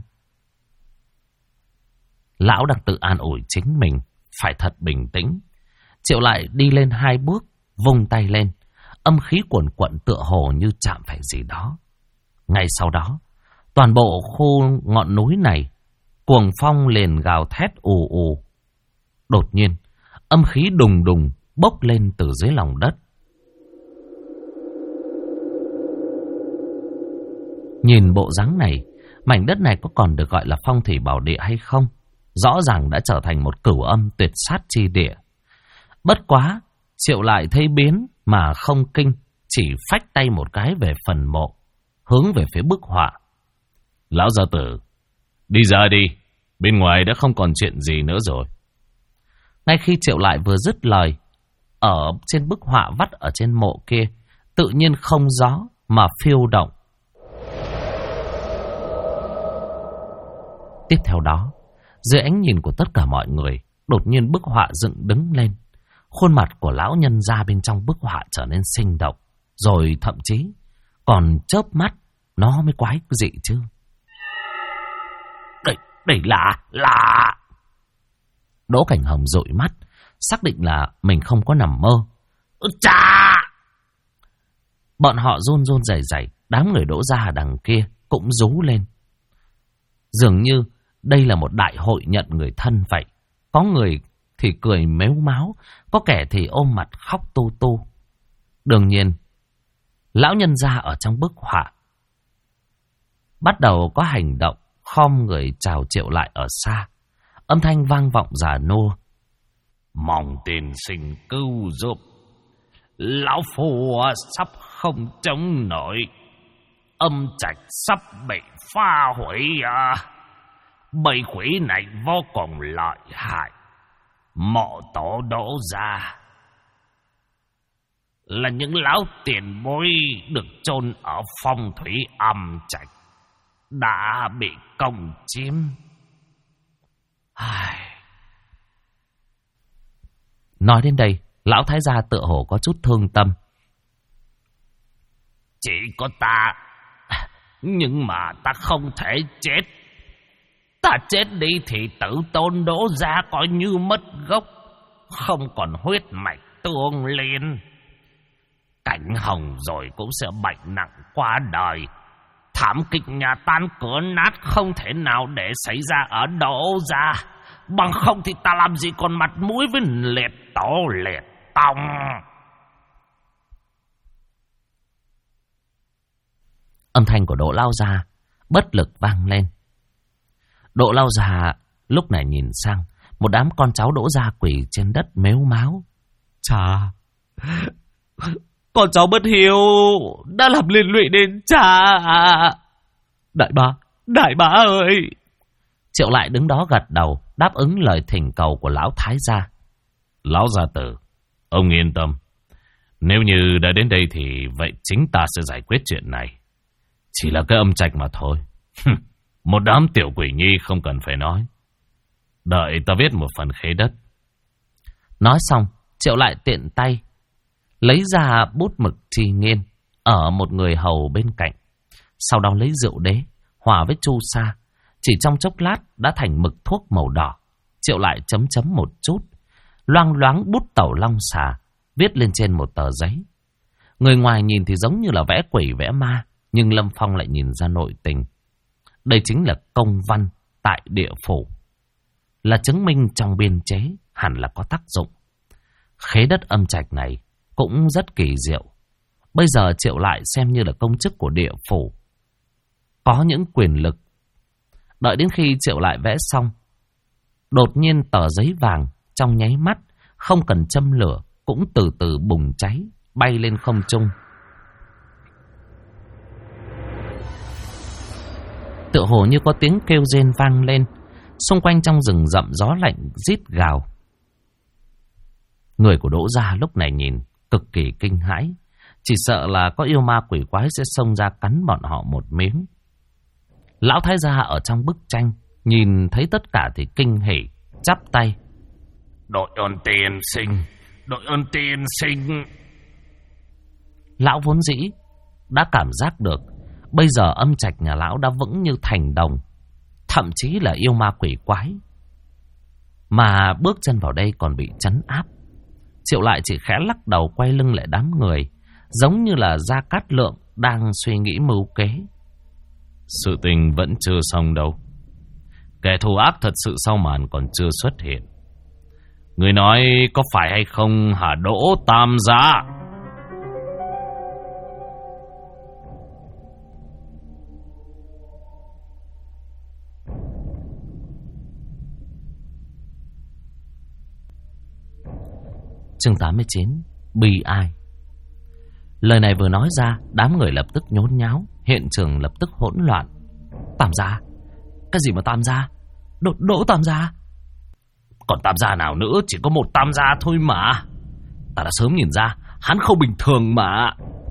[SPEAKER 1] Lão đang tự an ủi chính mình, phải thật bình tĩnh. Triệu Lại đi lên 2 bước, vung tay lên. Âm khí cuồn cuộn tựa hồ như chạm phải gì đó. Ngay sau đó, toàn bộ khu ngọn núi này, cuồng phong liền gào thét ù ù. Đột nhiên, âm khí đùng đùng bốc lên từ dưới lòng đất. Nhìn bộ dáng này, mảnh đất này có còn được gọi là phong thủy bảo địa hay không? Rõ ràng đã trở thành một cửu âm tuyệt sát chi địa. Bất quá, Triệu Lại thấy biến mà không kinh, chỉ phách tay một cái về phần mộ, hướng về phía bức họa.
[SPEAKER 3] Lão gia tử, đi ra đi, bên ngoài đã không còn chuyện gì nữa rồi.
[SPEAKER 1] Ngay khi Triệu Lại vừa dứt lời, ở trên bức họa vắt ở trên mộ kia, tự nhiên không gió mà phiêu động. Tiếp theo đó, dưới ánh nhìn của tất cả mọi người, đột nhiên bức họa dựng đứng lên. Khuôn mặt của lão nhân gia bên trong bức họa trở nên sinh động, rồi thậm chí còn chớp mắt, nó mới quái dị chứ.
[SPEAKER 2] Đây là...
[SPEAKER 1] Đỗ Cảnh Hồng dụi mắt, xác định là mình không có nằm mơ.
[SPEAKER 2] Chà!
[SPEAKER 1] Bọn họ run run rẩy rẩy, đám người Đỗ gia đằng kia cũng rú lên. Dường như đây là một đại hội nhận người thân vậy. Có người thì cười mếu máo, có kẻ thì ôm mặt khóc tu tu. Đương nhiên, lão nhân gia ở trong bức họa bắt đầu có hành động, khom người chào Triệu Lại ở xa. Âm thanh vang vọng già nua.
[SPEAKER 2] Mong tiên sinh cứu giúp. Lão phu sắp không chống nổi. Âm trạch sắp bị phá hủy à. Bầy quỷ này vô cùng lợi hại. Mộ tổ Đỗ gia là những lão tiền bối được chôn ở phong thủy âm trạch đã bị công chiếm.
[SPEAKER 1] Nói đến đây, lão thái gia tựa hồ có chút thương tâm.
[SPEAKER 2] Chỉ có ta, nhưng mà ta không thể chết. Ta chết đi thì tử tôn Đỗ gia coi như mất gốc, không còn huyết mạch tương liên. Cảnh Hồng rồi cũng sẽ bệnh nặng qua đời. Thảm kịch nhà tan cửa nát không thể nào để xảy ra ở Đỗ gia. Bằng không thì ta làm gì còn mặt mũi với liệt tổ liệt tông.
[SPEAKER 1] Âm thanh của Đỗ lao gia bất lực vang lên. Đỗ lao gia lúc này nhìn sang một đám con cháu Đỗ gia quỳ trên đất mếu máo. Cha, con cháu bất hiếu đã làm liên lụy đến cha. Đại bá ơi. Triệu Lại đứng đó gật đầu, đáp ứng lời thỉnh cầu của lão thái gia.
[SPEAKER 3] Lão gia tử, ông yên tâm. Nếu như đã đến đây thì vậy chính ta sẽ giải quyết chuyện này. Chỉ là cái âm trạch mà thôi. Một đám tiểu quỷ nhi không cần phải nói. Đợi ta viết một phần khế đất.
[SPEAKER 1] Nói xong, Triệu Lại tiện tay lấy ra bút mực trì nghiên ở một người hầu bên cạnh. Sau đó lấy rượu đế hòa với chu sa, chỉ trong chốc lát đã thành mực thuốc màu đỏ. Triệu Lại chấm chấm một chút, loang loáng bút tẩu long xà viết lên trên một tờ giấy. Người ngoài nhìn thì giống như là vẽ quỷ vẽ ma, nhưng Lâm Phong lại nhìn ra nội tình. Đây chính là công văn tại địa phủ, là chứng minh trong biên chế hẳn là có tác dụng. Khế đất âm trạch này cũng rất kỳ diệu. Bây giờ Triệu Lại xem như là công chức của địa phủ, có những quyền lực. Đợi đến khi Triệu Lại vẽ xong, đột nhiên tờ giấy vàng trong nháy mắt, không cần châm lửa, cũng từ từ bùng cháy, bay lên không trung. Tựa hồ như có tiếng kêu rên vang lên. Xung quanh trong rừng rậm gió lạnh rít gào. Người của Đỗ gia lúc này nhìn cực kỳ kinh hãi, chỉ sợ là có yêu ma quỷ quái sẽ xông ra cắn bọn họ một miếng. Lão thái gia ở trong bức tranh nhìn thấy tất cả thì kinh hỉ, chắp tay.
[SPEAKER 2] Đội ơn tiên sinh, đội ơn tiên sinh.
[SPEAKER 1] Lão vốn dĩ đã cảm giác được bây giờ âm trạch nhà lão đã vững như thành đồng, thậm chí là yêu ma quỷ quái mà bước chân vào đây còn bị trấn áp. Triệu Lại chỉ khẽ lắc đầu quay lưng lại đám người, giống như là Gia Cát Lượng đang suy nghĩ mưu kế.
[SPEAKER 3] Sự tình vẫn chưa xong đâu. Kẻ thù ác thật sự sau màn còn chưa xuất hiện. Người nói có phải hay không hả Đỗ Tam gia?
[SPEAKER 1] Chương 89, bi ai. Lời này vừa nói ra, đám người lập tức nhốn nháo, hiện trường lập tức hỗn loạn. Tam gia? Cái gì mà Tam gia? Đỗ Tam gia?
[SPEAKER 2] Còn Tam gia nào nữa, chỉ có một Tam gia thôi mà. Ta đã sớm nhìn ra, hắn không bình thường mà.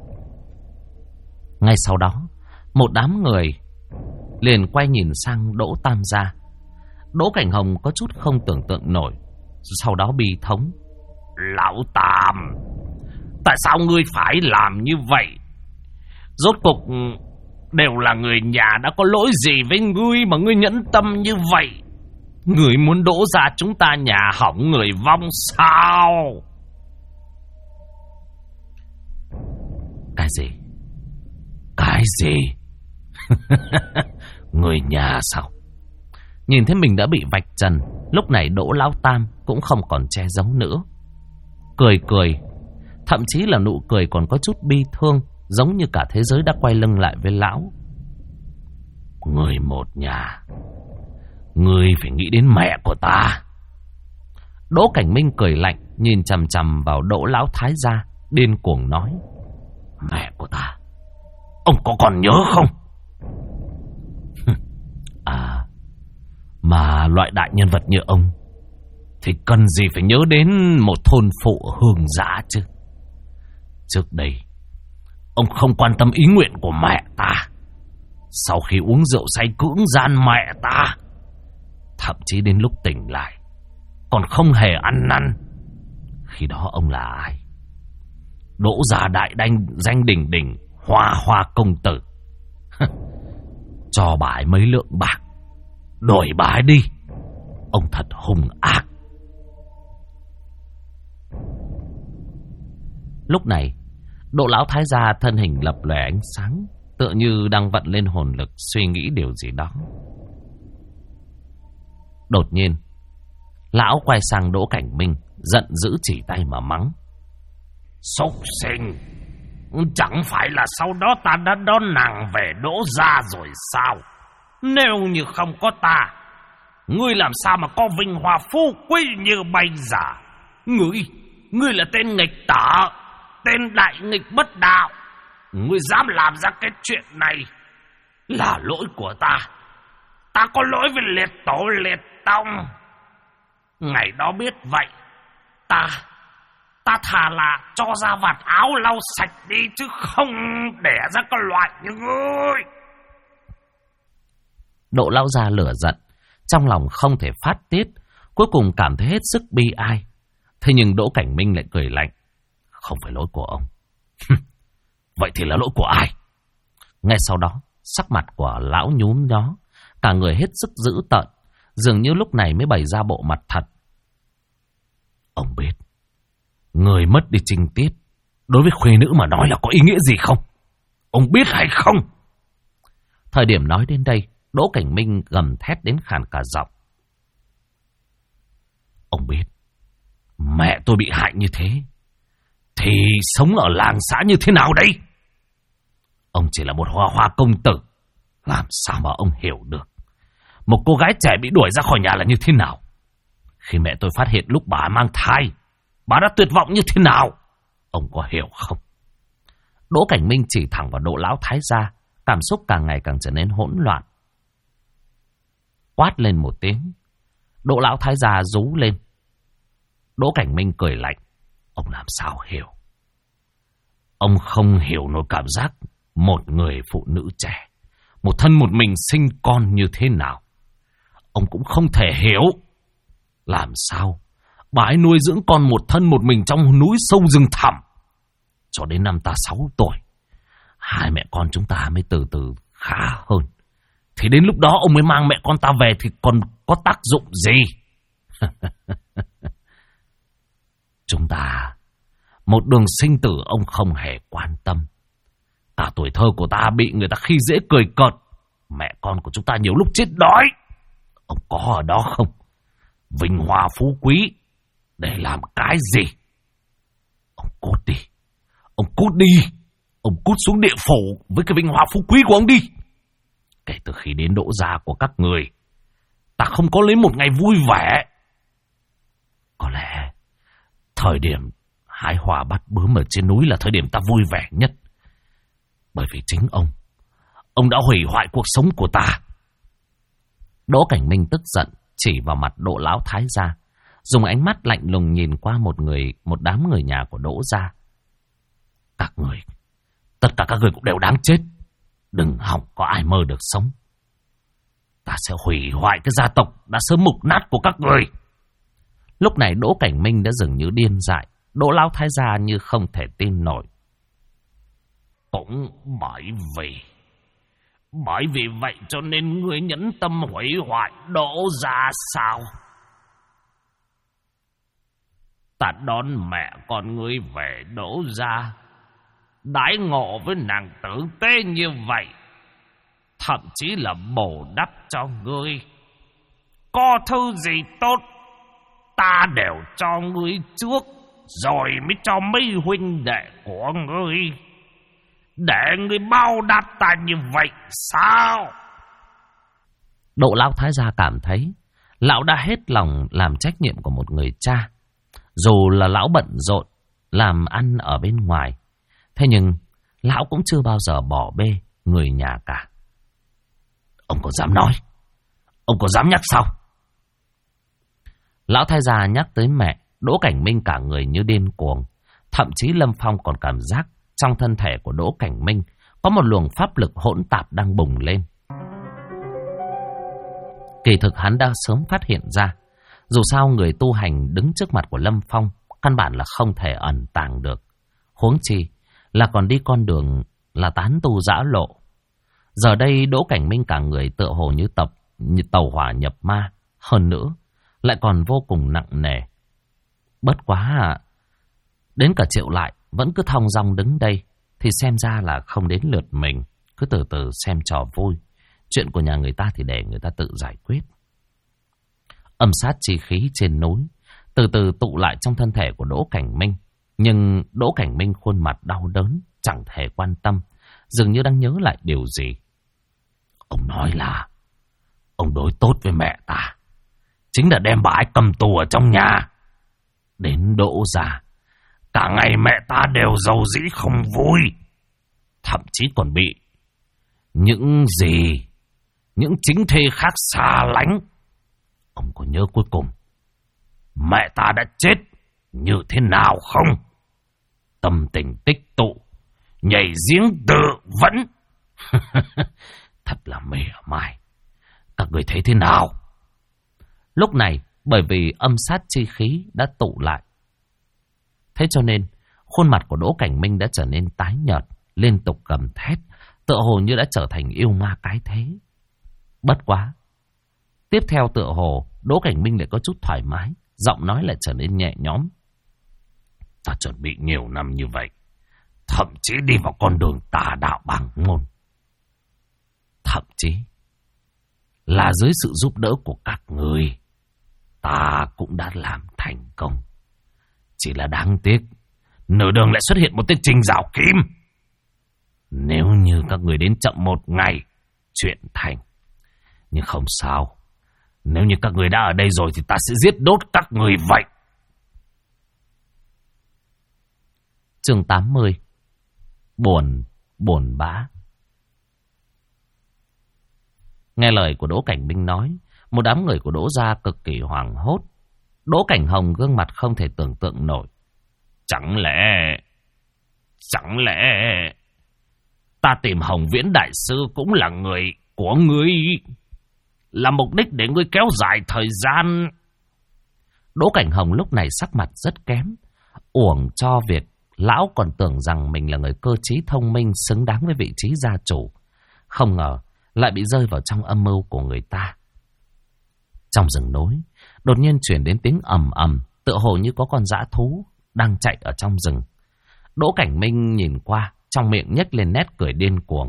[SPEAKER 1] Ngay sau đó, một đám người liền quay nhìn sang Đỗ Tam gia. Đỗ Cảnh Hồng có chút không tưởng tượng nổi, sau đó bi thống.
[SPEAKER 2] Lão Tam, tại sao ngươi phải làm như vậy? Rốt cuộc đều là người nhà, đã có lỗi gì với ngươi mà ngươi nhẫn tâm như vậy? Ngươi muốn Đỗ gia chúng ta nhà hỏng người vong sao?
[SPEAKER 1] Cái gì? Cái gì? Người nhà sao? Nhìn thấy mình đã bị vạch trần, lúc này Đỗ Lão Tam cũng không còn che giấu nữa. Cười, thậm chí là nụ cười còn có chút bi thương, giống như cả thế giới đã quay lưng lại với lão.
[SPEAKER 2] Người một nhà, ngươi phải nghĩ đến mẹ của ta.
[SPEAKER 1] Đỗ Cảnh Minh cười lạnh, nhìn chằm chằm vào Đỗ Lão thái gia, điên cuồng nói.
[SPEAKER 2] Mẹ của ta, ông có còn nhớ không?
[SPEAKER 1] À, mà loại đại nhân vật như ông thì cần gì phải nhớ đến một thôn phụ hương giã chứ.
[SPEAKER 2] Trước đây ông không quan tâm ý nguyện của mẹ ta. Sau khi uống rượu say cưỡng gian mẹ ta, thậm chí đến lúc tỉnh lại còn không hề ăn năn. Khi đó ông là ai? Đỗ gia đại danh đỉnh đỉnh, hoa công tử. Cho bà ấy mấy lượng bạc, đổi bà ấy đi. Ông thật hung ác.
[SPEAKER 1] Lúc này, Đỗ Lão thái gia thân hình lập lòe ánh sáng, tựa như đang vận lên hồn lực suy nghĩ điều gì đó. Đột nhiên, lão quay sang Đỗ Cảnh Minh, giận dữ chỉ tay mà mắng.
[SPEAKER 2] Súc sinh, chẳng phải là sau đó ta đã đón nàng về Đỗ gia rồi sao? Nếu như không có ta, ngươi làm sao mà có vinh hoa phú quý như bây giờ? Ngươi là tên nghịch tở, tên đại nghịch bất đạo. Ngươi dám làm ra cái chuyện này là lỗi của ta. Ta có lỗi với liệt tổ liệt tông. Ngày đó biết vậy, ta thà là cho ra vạt áo lau sạch đi, chứ không để ra cái loại như ngươi.
[SPEAKER 1] Độ lão già lửa giận, trong lòng không thể phát tiết, cuối cùng cảm thấy hết sức bi ai. Thế nhưng Đỗ Cảnh Minh lại cười lạnh. Không phải lỗi của ông. Vậy thì là lỗi của ai? Ngay sau đó, sắc mặt của lão nhúm nhó, cả người hết sức dữ tợn, dường như lúc này mới bày ra bộ mặt thật. Ông biết, người mất đi trinh tiết, đối với khuê nữ mà nói là có ý nghĩa gì không? Ông biết hay không? Thời điểm nói đến đây, Đỗ Cảnh Minh gầm thét đến khàn cả giọng. Ông biết, mẹ tôi bị hại như thế, thì sống ở làng xã như thế nào đây? Ông chỉ là một hoa công tử, làm sao mà ông hiểu được một cô gái trẻ bị đuổi ra khỏi nhà là như thế nào? Khi mẹ tôi phát hiện lúc bà mang thai, bà đã tuyệt vọng như thế nào? Ông có hiểu không? Đỗ Cảnh Minh chỉ thẳng vào Đỗ lão thái gia, cảm xúc càng ngày càng trở nên hỗn loạn. Quát lên một tiếng, Đỗ lão thái gia rú lên. Đỗ Cảnh Minh cười lạnh. Ông làm sao hiểu? Ông không hiểu nổi cảm giác một người phụ nữ trẻ, một thân một mình sinh con như thế nào. Ông cũng không thể hiểu làm sao bà ấy nuôi dưỡng con một thân một mình trong núi sâu rừng thẳm cho đến năm ta 6 tuổi. Hai mẹ con chúng ta mới từ từ khá hơn. Thì đến lúc đó ông mới mang mẹ con ta về thì còn có tác dụng gì? Chúng ta, một đường sinh tử ông không hề quan tâm. Cả tuổi thơ của ta bị người ta khi dễ cười cợt. Mẹ con của chúng ta nhiều lúc chết đói. Ông có ở đó không? Vinh hoa phú quý để làm cái gì? Ông cút đi. Ông cút đi. Ông cút xuống địa phủ với cái vinh hoa phú quý của ông đi. Kể từ khi đến Đỗ gia của các người, ta không có lấy một ngày vui vẻ. Có lẽ thời điểm hái hoa bắt bướm ở trên núi là thời điểm ta vui vẻ nhất. Bởi vì chính ông đã hủy hoại cuộc sống của ta. Đỗ Cảnh Minh tức giận chỉ vào mặt Đỗ lão thái gia, dùng ánh mắt lạnh lùng nhìn qua một đám người nhà của Đỗ gia. Các người, tất cả các người cũng đều đáng chết. Đừng hòng có ai mơ được sống. Ta sẽ hủy hoại cái gia tộc đã sớm mục nát của các người. Lúc này Đỗ Cảnh Minh đã dường như điên dại. Đỗ lão thái gia như không thể tin nổi. Cũng bởi vì vậy cho nên ngươi nhẫn tâm hủy hoại Đỗ gia sao? Ta đón mẹ con ngươi về Đỗ gia, đãi ngộ với nàng tử tế như vậy, thậm chí là bổ đắp cho ngươi. Có thứ gì tốt, ta đều cho ngươi trước, rồi mới cho mấy huynh đệ của ngươi. Để ngươi bao đáp ta như vậy sao? Đỗ lão thái gia cảm thấy lão đã hết lòng làm trách nhiệm của một người cha. Dù là lão bận rộn làm ăn ở bên ngoài, thế nhưng lão cũng chưa bao giờ bỏ bê người nhà cả. Ông có dám nói? Ông có dám nhắc sao? Lão thái gia nhắc tới mẹ, Đỗ Cảnh Minh cả người như điên cuồng. Thậm chí Lâm Phong còn cảm giác trong thân thể của Đỗ Cảnh Minh có một luồng pháp lực hỗn tạp đang bùng lên. Kỳ thực hắn đã sớm phát hiện ra, dù sao người tu hành đứng trước mặt của Lâm Phong căn bản là không thể ẩn tàng được. Huống chi là còn đi con đường là tán tu dã lộ. Giờ đây Đỗ Cảnh Minh cả người tựa hồ như tàu hỏa nhập ma, hơn nữa lại còn vô cùng nặng nề. Bất quá đến cả Triệu Lại vẫn cứ thong dong đứng đây, thì xem ra là không đến lượt mình. Cứ từ từ xem trò vui. Chuyện của nhà người ta thì để người ta tự giải quyết. Âm sát chi khí trên núi từ từ tụ lại trong thân thể của Đỗ Cảnh Minh. Nhưng Đỗ Cảnh Minh khuôn mặt đau đớn, chẳng thể quan tâm, dường như đang nhớ lại điều gì. Ông nói là ông đối tốt với mẹ ta, chính là đem bà ấy cầm tù ở trong nhà. Đến Đỗ gia
[SPEAKER 2] Cả ngày mẹ ta đều rầu rĩ không vui.
[SPEAKER 3] Thậm chí còn bị những chính thê khác xa lánh. Ông có nhớ cuối cùng
[SPEAKER 2] mẹ ta đã chết như thế nào không?
[SPEAKER 3] Tâm tình tích tụ,
[SPEAKER 2] nhảy giếng tự vẫn.
[SPEAKER 3] Thật là mê mai. Các người thấy thế nào?
[SPEAKER 1] Lúc này, bởi vì âm sát chi khí đã tụ lại, thế cho nên khuôn mặt của Đỗ Cảnh Minh đã trở nên tái nhợt, liên tục gầm thét, tựa hồ như đã trở thành yêu ma cái thế. Bất quá, tiếp theo tựa hồ Đỗ Cảnh Minh lại có chút thoải mái, giọng nói lại trở nên nhẹ nhõm.
[SPEAKER 2] Ta chuẩn bị nhiều năm như vậy, thậm chí đi vào con đường tà đạo bảng môn,
[SPEAKER 3] thậm chí là dưới sự giúp đỡ của các người, ta cũng đã làm thành công. Chỉ là đáng tiếc,
[SPEAKER 2] nửa đường lại xuất hiện một tên Trình Giảo Kim.
[SPEAKER 3] Nếu như các người đến chậm một ngày, chuyện thành. Nhưng không sao,
[SPEAKER 2] nếu như các người đã ở đây rồi thì ta sẽ giết đốt các người vậy.
[SPEAKER 1] Chương 80. Buồn bã. Nghe lời của Đỗ Cảnh Minh nói, một đám người của Đỗ gia cực kỳ hoảng hốt. Đỗ Cảnh Hồng gương mặt không thể tưởng tượng nổi.
[SPEAKER 2] Chẳng lẽ ta tìm Hồng Viễn đại sư cũng là người của ngươi, là mục đích để ngươi kéo dài thời gian?
[SPEAKER 1] Đỗ Cảnh Hồng lúc này sắc mặt rất kém, uổng cho việc lão còn tưởng rằng mình là người cơ trí thông minh xứng đáng với vị trí gia chủ, không ngờ lại bị rơi vào trong âm mưu của người ta. Trong rừng núi, đột nhiên chuyển đến tiếng ầm ầm, tựa hồ như có con dã thú đang chạy ở trong rừng. Đỗ Cảnh Minh nhìn qua, trong miệng nhếch lên nét cười điên cuồng.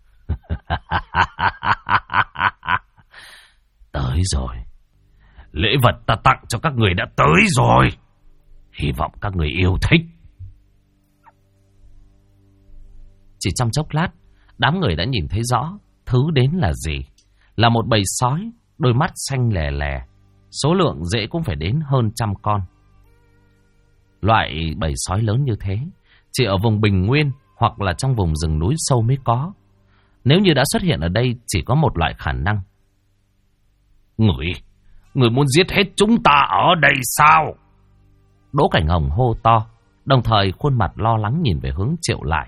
[SPEAKER 2] Tới rồi. Lễ vật ta tặng cho các người đã tới rồi. Hy vọng các người yêu thích.
[SPEAKER 1] Chỉ trong chốc lát, đám người đã nhìn thấy rõ thứ đến là gì. Là một bầy sói, đôi mắt xanh lè lè, số lượng dễ cũng phải đến hơn 100 con. Loại bầy sói lớn như thế chỉ ở vùng bình nguyên hoặc là trong vùng rừng núi sâu mới có. Nếu như đã xuất hiện ở đây, chỉ có một loại khả năng.
[SPEAKER 2] Người muốn giết hết chúng ta ở đây sao?
[SPEAKER 1] Đỗ Cảnh Hồng hô to, đồng thời khuôn mặt lo lắng nhìn về hướng Triệu Lại.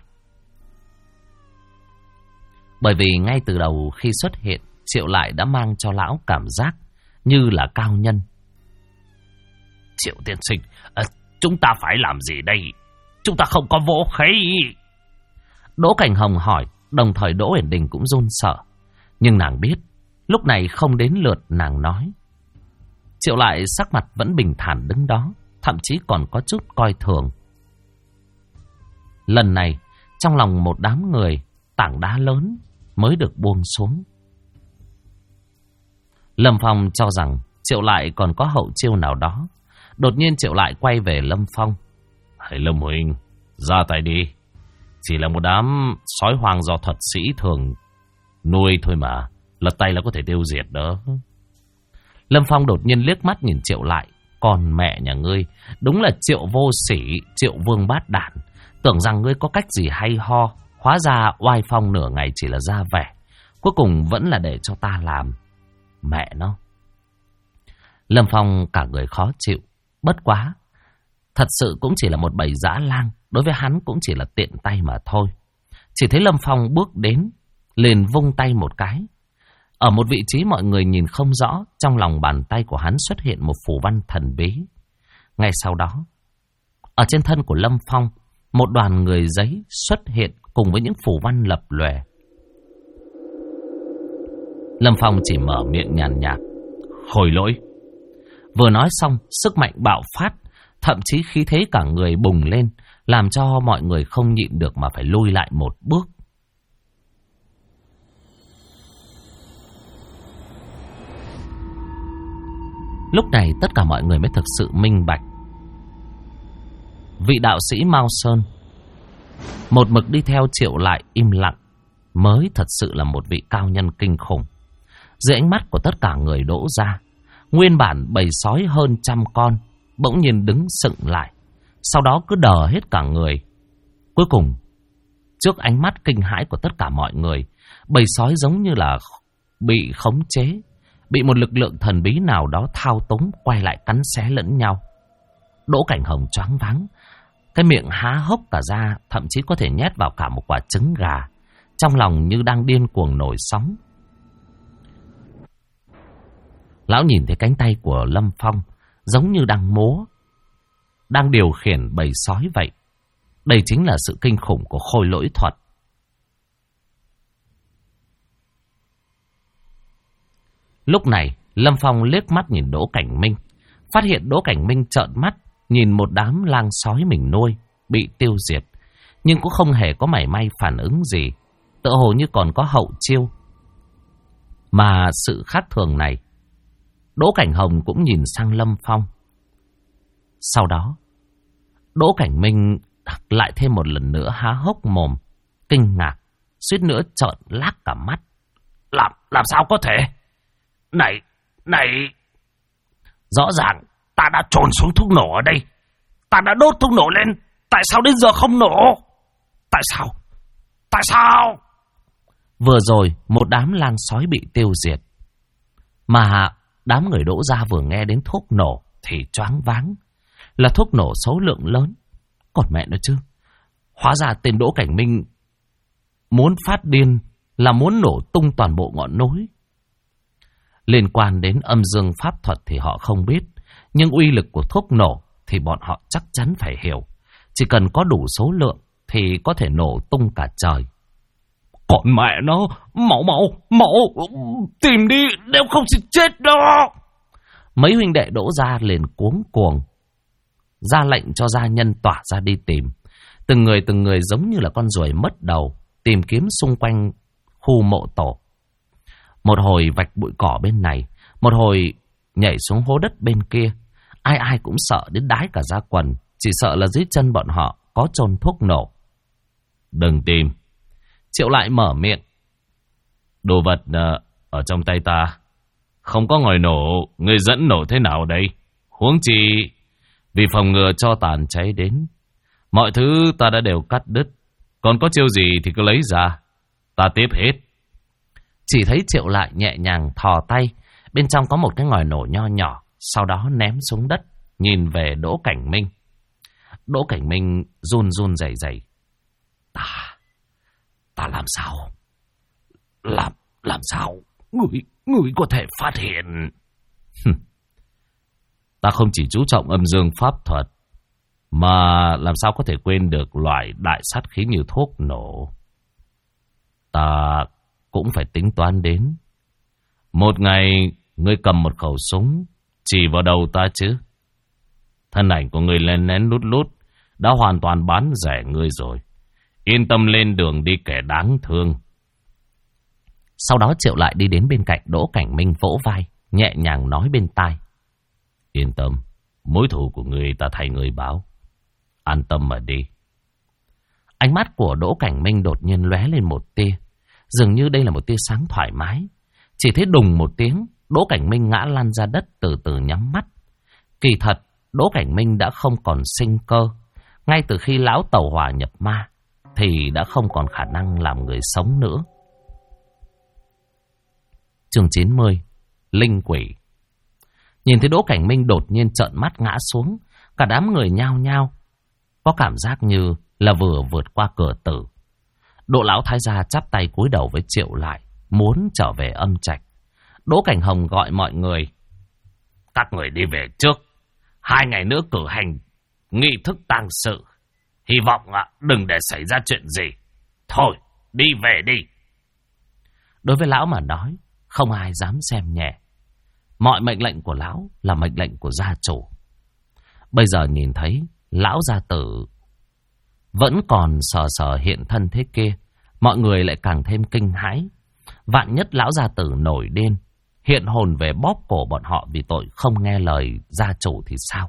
[SPEAKER 1] Bởi vì ngay từ đầu khi xuất hiện, Triệu Lại đã mang cho lão cảm giác như là cao nhân.
[SPEAKER 2] Triệu tiên sinh, chúng ta phải làm gì đây? Chúng ta không có vũ khí.
[SPEAKER 1] Đỗ Cảnh Hồng hỏi, đồng thời Đỗ Uyển Đình cũng run sợ. Nhưng nàng biết, lúc này không đến lượt nàng nói. Triệu Lại sắc mặt vẫn bình thản đứng đó, thậm chí còn có chút coi thường. Lần này, trong lòng một đám người, tảng đá lớn mới được buông xuống. Lâm Phong cho rằng Triệu Lại còn có hậu chiêu nào đó. Đột nhiên Triệu Lại quay về Lâm Phong.
[SPEAKER 3] Hãy Lâm huynh, ra tay đi. Chỉ là một đám sói hoang do thuật sĩ thường nuôi thôi mà, lật tay là có thể tiêu diệt đó.
[SPEAKER 1] Lâm Phong đột nhiên liếc mắt nhìn Triệu Lại. Còn mẹ nhà ngươi, đúng là Triệu vô sỉ, Triệu vương bát đản. Tưởng rằng ngươi có cách gì hay ho, hóa ra oai phong nửa ngày chỉ là ra vẻ, cuối cùng vẫn là để cho ta làm. Mẹ nó. Lâm Phong cả người khó chịu. Bất quá, thật sự cũng chỉ là một bầy dã lang, đối với hắn cũng chỉ là tiện tay mà thôi. Chỉ thấy Lâm Phong bước đến, liền vung tay một cái. Ở một vị trí mọi người nhìn không rõ, trong lòng bàn tay của hắn xuất hiện một phù văn thần bí. Ngay sau đó, ở trên thân của Lâm Phong, một đoàn người giấy xuất hiện cùng với những phù văn lập lòe. Lâm Phong chỉ mở miệng nhàn nhạt.
[SPEAKER 3] Khôi lỗi.
[SPEAKER 1] Vừa nói xong, sức mạnh bạo phát, thậm chí khí thế cả người bùng lên, làm cho mọi người không nhịn được mà phải lùi lại một bước. Lúc này tất cả mọi người mới thực sự minh bạch. Vị đạo sĩ Mao Sơn một mực đi theo Triệu Lại im lặng mới thật sự là một vị cao nhân kinh khủng. Dưới ánh mắt của tất cả người Đỗ gia, nguyên bản bầy sói hơn 100 con bỗng nhiên đứng sững lại, sau đó cứ đờ hết cả người. Cuối cùng, trước ánh mắt kinh hãi của tất cả mọi người, bầy sói giống như là bị khống chế, bị một lực lượng thần bí nào đó thao túng, quay lại cắn xé lẫn nhau. Đỗ Cảnh Hồng choáng váng, cái miệng há hốc cả ra, thậm chí có thể nhét vào cả một quả trứng gà, trong lòng như đang điên cuồng nổi sóng. Lão nhìn thấy cánh tay của Lâm Phong giống như đang múa, đang điều khiển bầy sói vậy. Đây chính là sự kinh khủng của khôi lỗi thuật. Lúc này, Lâm Phong liếc mắt nhìn Đỗ Cảnh Minh, phát hiện Đỗ Cảnh Minh trợn mắt nhìn một đám lang sói mình nuôi bị tiêu diệt, nhưng cũng không hề có mảy may phản ứng gì, tựa hồ như còn có hậu chiêu. Mà sự khác thường này, Đỗ Cảnh Hồng cũng nhìn sang Lâm Phong. Sau đó, Đỗ Cảnh Minh lại thêm một lần nữa há hốc mồm, kinh ngạc, suýt nữa trợn lác cả mắt.
[SPEAKER 2] Làm sao có thể? Này, rõ ràng ta đã trồn xuống thuốc nổ ở đây. Ta đã đốt thuốc nổ lên, tại sao đến giờ không nổ? Tại sao?
[SPEAKER 1] Vừa rồi, một đám lang sói bị tiêu diệt, mà đám người Đỗ gia vừa nghe đến thuốc nổ thì choáng váng. Là thuốc nổ số lượng lớn. Còn mẹ nó chứ, hóa ra tên Đỗ Cảnh Minh muốn phát điên, là muốn nổ tung toàn bộ ngọn núi. Liên quan đến âm dương pháp thuật thì họ không biết, nhưng uy lực của thuốc nổ thì bọn họ chắc chắn phải hiểu. Chỉ cần có đủ số lượng thì có thể nổ tung cả trời.
[SPEAKER 2] Còn mẹ nó, máu, tìm đi, nếu không thì chết đó.
[SPEAKER 1] Mấy huynh đệ Đỗ gia liền cuống cuồng ra lệnh cho gia nhân tỏa ra đi tìm. Từng người giống như là con ruồi mất đầu, tìm kiếm xung quanh khu mộ tổ. Một hồi vạch bụi cỏ bên này, một hồi nhảy xuống hố đất bên kia. Ai cũng sợ đến đái cả da quần, chỉ sợ là dưới chân bọn họ có chôn thuốc nổ.
[SPEAKER 3] Đừng tìm.
[SPEAKER 1] Triệu Lại mở miệng.
[SPEAKER 3] Đồ vật ở trong tay ta không có ngòi nổ, người dẫn nổ thế nào đây? Huống chi vì phòng ngừa cho tàn cháy đến, mọi thứ ta đã đều cắt đứt. Còn có chiêu gì thì cứ lấy ra, ta tiếp hết.
[SPEAKER 1] Chỉ thấy Triệu Lại nhẹ nhàng thò tay, bên trong có một cái ngòi nổ nho nhỏ, sau đó ném xuống đất, nhìn về Đỗ Cảnh Minh. Đỗ Cảnh Minh run run rẩy rẩy.
[SPEAKER 2] Ta làm sao? Làm sao? Người có thể phát hiện?
[SPEAKER 3] Ta không chỉ chú trọng âm dương pháp thuật, mà làm sao có thể quên được loại đại sát khí như thuốc nổ. Ta cũng phải tính toán đến. Một ngày, ngươi cầm một khẩu súng, chỉ vào đầu ta chứ. Thân ảnh của ngươi lén lén lút lút, đã hoàn toàn bán rẻ ngươi rồi. Yên tâm lên đường đi kẻ đáng thương.
[SPEAKER 1] Sau đó Triệu Lại đi đến bên cạnh Đỗ Cảnh Minh vỗ vai, nhẹ nhàng nói bên tai.
[SPEAKER 3] Yên tâm, mối thù của ngươi ta thay ngươi báo. An tâm mà đi.
[SPEAKER 1] Ánh mắt của Đỗ Cảnh Minh đột nhiên lóe lên một tia, dường như đây là một tia sáng thoải mái. Chỉ thấy đùng một tiếng, Đỗ Cảnh Minh ngã lăn ra đất, từ từ nhắm mắt. Kỳ thật, Đỗ Cảnh Minh đã không còn sinh cơ. Ngay từ khi lão tẩu hỏa nhập ma thì đã không còn khả năng làm người sống nữa. Chương 90. Linh quỷ. Nhìn thấy Đỗ Cảnh Minh đột nhiên trợn mắt ngã xuống, cả đám người nhao nhao, có cảm giác như là vừa vượt qua cửa tử. Đỗ lão thái gia chắp tay cúi đầu với Triệu Lại, muốn trở về âm trạch. Đỗ Cảnh Hồng gọi mọi người.
[SPEAKER 2] Các người đi về trước, 2 ngày nữa cử hành nghi thức tang sự. Hy vọng đừng để xảy ra chuyện gì. Thôi, đi về đi.
[SPEAKER 1] Đối với lão mà nói, không ai dám xem nhẹ. Mọi mệnh lệnh của lão là mệnh lệnh của gia chủ. Bây giờ nhìn thấy lão gia tử vẫn còn sờ sờ hiện thân thế kia, mọi người lại càng thêm kinh hãi. Vạn nhất lão gia tử nổi điên, hiện hồn về bóp cổ bọn họ vì tội không nghe lời gia chủ thì sao?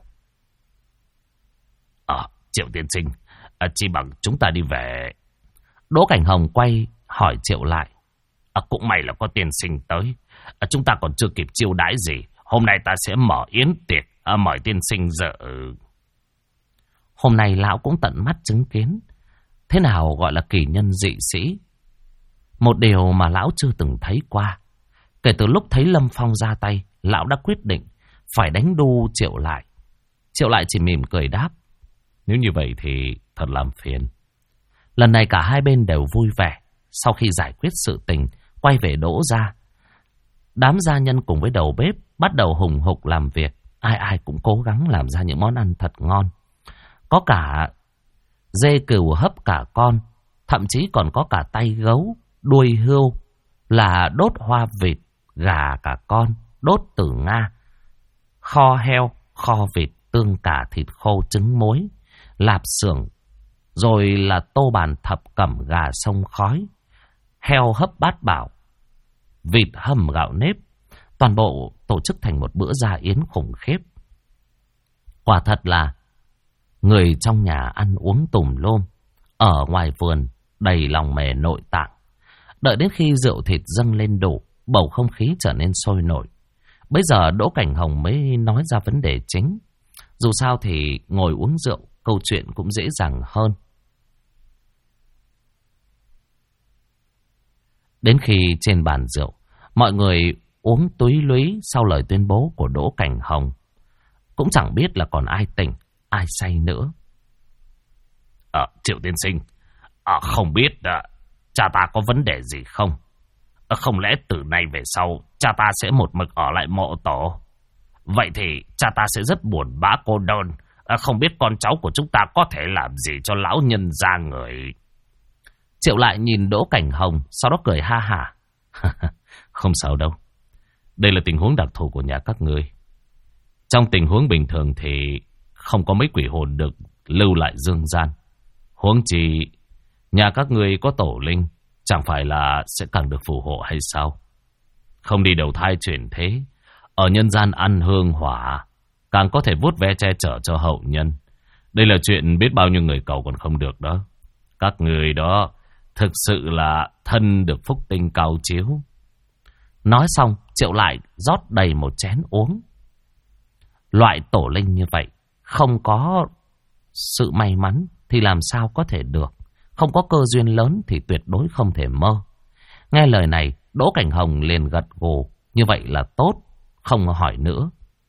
[SPEAKER 2] Triệu tiên sinh, chỉ bằng chúng ta đi về.
[SPEAKER 1] Đỗ Cảnh Hồng quay hỏi Triệu Lại.
[SPEAKER 2] Cũng may là có tiên sinh tới. Chúng ta còn chưa kịp chiêu đãi gì. Hôm nay ta sẽ mở yến tiệc, mời tiên sinh dự.
[SPEAKER 1] Hôm nay lão cũng tận mắt chứng kiến thế nào gọi là kỳ nhân dị sĩ. Một điều mà lão chưa từng thấy qua. Kể từ lúc thấy Lâm Phong ra tay, lão đã quyết định phải đánh đu Triệu Lại. Triệu Lại chỉ mỉm cười đáp:
[SPEAKER 3] Nếu như vậy thì thật làm phiền.
[SPEAKER 1] Lần này cả hai bên đều vui vẻ. Sau khi giải quyết sự tình, quay về Đỗ gia. Đám gia nhân cùng với đầu bếp bắt đầu hùng hục làm việc. Ai ai cũng cố gắng làm ra những món ăn thật ngon. Có cả dê cừu hấp cả con, thậm chí còn có cả tay gấu, đuôi hươu, là đốt hoa vịt, gà cả con, đốt tử Nga, kho heo, kho vịt, tương cả thịt khô trứng muối, lạp xưởng, rồi là tô bàn thập cẩm gà sông khói, heo hấp bát bảo, vịt hầm gạo nếp. Toàn bộ tổ chức thành một bữa gia yến khủng khiếp. Quả thật là người trong nhà ăn uống tùm lum, ở ngoài vườn đầy lòng mề nội tạng. Đợi đến khi rượu thịt dâng lên đủ, bầu không khí trở nên sôi nổi. Bây giờ Đỗ Cảnh Hồng mới nói ra vấn đề chính. Dù sao thì ngồi uống rượu, câu chuyện cũng dễ dàng hơn. Đến khi trên bàn rượu, mọi người uống túy lúy sau lời tuyên bố của Đỗ Cảnh Hồng. Cũng chẳng biết là còn ai tỉnh, ai say nữa.
[SPEAKER 2] Triệu tiên sinh, không biết cha ta có vấn đề gì không? Không lẽ từ nay về sau cha ta sẽ một mực ở lại mộ tổ? Vậy thì cha ta sẽ rất buồn bã cô đơn. Không biết con cháu của chúng ta có thể làm gì cho lão nhân ra người.
[SPEAKER 1] Triệu Lại nhìn Đỗ Cảnh Hồng, sau đó cười ha hả.
[SPEAKER 3] Không sao đâu. Đây là tình huống đặc thù của nhà các ngươi. Trong tình huống bình thường thì không có mấy quỷ hồn được lưu lại dương gian. Huống chi nhà các ngươi có tổ linh, chẳng phải là sẽ càng được phù hộ hay sao? Không đi đầu thai chuyển thế, ở nhân gian ăn hương hỏa, càng có thể vuốt ve che chở cho hậu nhân. Đây là chuyện biết bao nhiêu người cầu còn không được đó. Các người đó thực sự là thân được phúc tinh cao chiếu.
[SPEAKER 1] Nói xong, Triệu Lại rót đầy một chén uống. Loại tổ linh như vậy, không có sự may mắn thì làm sao có thể được. Không có cơ duyên lớn thì tuyệt đối không thể mơ. Nghe lời này, Đỗ Cảnh Hồng liền gật gù. Như vậy là tốt, không hỏi nữa.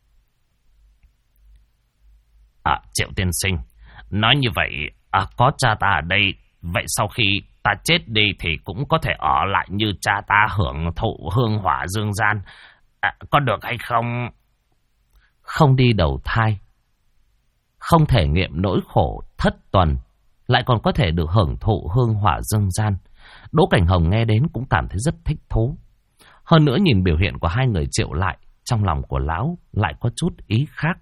[SPEAKER 2] Triệu tiên sinh, nói như vậy, có cha ta ở đây, vậy sau khi ta chết đi thì cũng có thể ở lại như cha ta hưởng thụ hương hỏa dương gian. Có được hay không?
[SPEAKER 1] Không đi đầu thai, không thể nghiệm nỗi khổ thất tuần, lại còn có thể được hưởng thụ hương hỏa dương gian. Đỗ Cảnh Hồng nghe đến cũng cảm thấy rất thích thú. Hơn nữa nhìn biểu hiện của hai người Triệu Lại, trong lòng của lão lại có chút ý khác.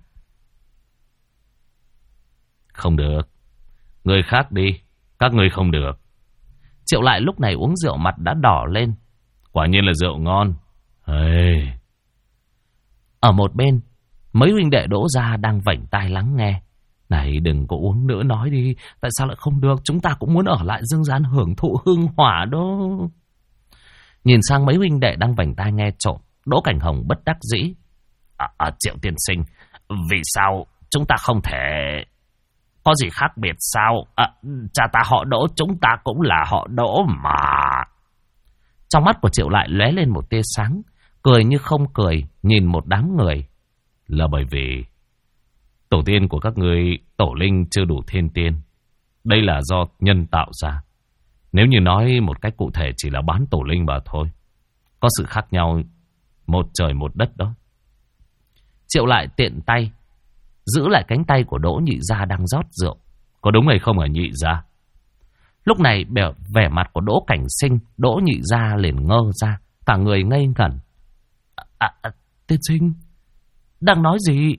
[SPEAKER 3] Không được. Người khác đi, các người không được.
[SPEAKER 1] Triệu Lại lúc này uống rượu mặt đã đỏ lên.
[SPEAKER 3] Quả nhiên là rượu ngon. Hey.
[SPEAKER 1] Ở một bên, mấy huynh đệ Đỗ gia đang vảnh tai lắng nghe. Này đừng có uống nữa, nói đi. Tại sao lại không được? Chúng ta cũng muốn ở lại dương gian hưởng thụ hương hỏa đó. Nhìn sang mấy huynh đệ đang vảnh tai nghe trộm, Đỗ Cảnh Hồng bất đắc dĩ.
[SPEAKER 2] Triệu tiên sinh, vì sao chúng ta không thể... Có gì khác biệt sao? Cha ta họ Đỗ, chúng ta cũng là họ Đỗ mà.
[SPEAKER 1] Trong mắt của Triệu Lại lóe lên một tia sáng, cười như không cười, nhìn một đám người.
[SPEAKER 3] Là bởi vì tổ tiên của các ngươi tổ linh chưa đủ thiên tiên. Đây là do nhân tạo ra. Nếu như nói một cách cụ thể chỉ là bán tổ linh mà thôi. Có sự khác nhau một trời một đất đó.
[SPEAKER 1] Triệu Lại tiện tay giữ lại cánh tay của Đỗ nhị gia đang rót rượu.
[SPEAKER 3] Có đúng hay không hả nhị gia?
[SPEAKER 1] Lúc này vẻ mặt của Đỗ Cảnh Sinh, Đỗ nhị gia liền ngơ ra, cả người ngây ngẩn. Tiên sinh đang nói gì?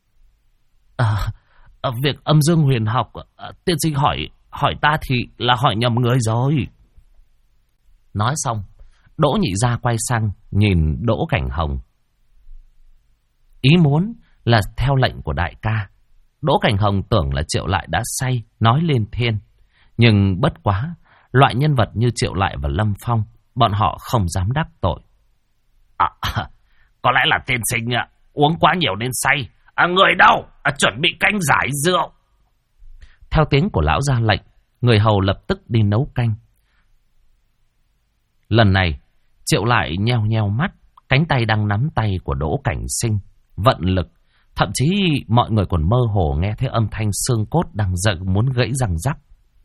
[SPEAKER 1] Việc âm dương huyền học, tiên sinh hỏi ta thì là hỏi nhầm người rồi. Nói xong, Đỗ nhị gia quay sang nhìn Đỗ Cảnh Hồng. Ý muốn là theo lệnh của đại ca. Đỗ Cảnh Hồng tưởng là Triệu Lại đã say, nói lên thiên. Nhưng bất quá, loại nhân vật như Triệu Lại và Lâm Phong, bọn họ không dám đắc tội.
[SPEAKER 2] Có lẽ là tiên sinh uống quá nhiều nên say. Người đâu? Chuẩn bị canh giải rượu.
[SPEAKER 1] Theo tiếng của lão ra lệnh, người hầu lập tức đi nấu canh. Lần này, Triệu lại nheo nheo mắt, cánh tay đang nắm tay của Đỗ Cảnh Sinh, vận lực. Thậm chí mọi người còn mơ hồ nghe thấy âm thanh xương cốt đang giận muốn gãy răng rắc.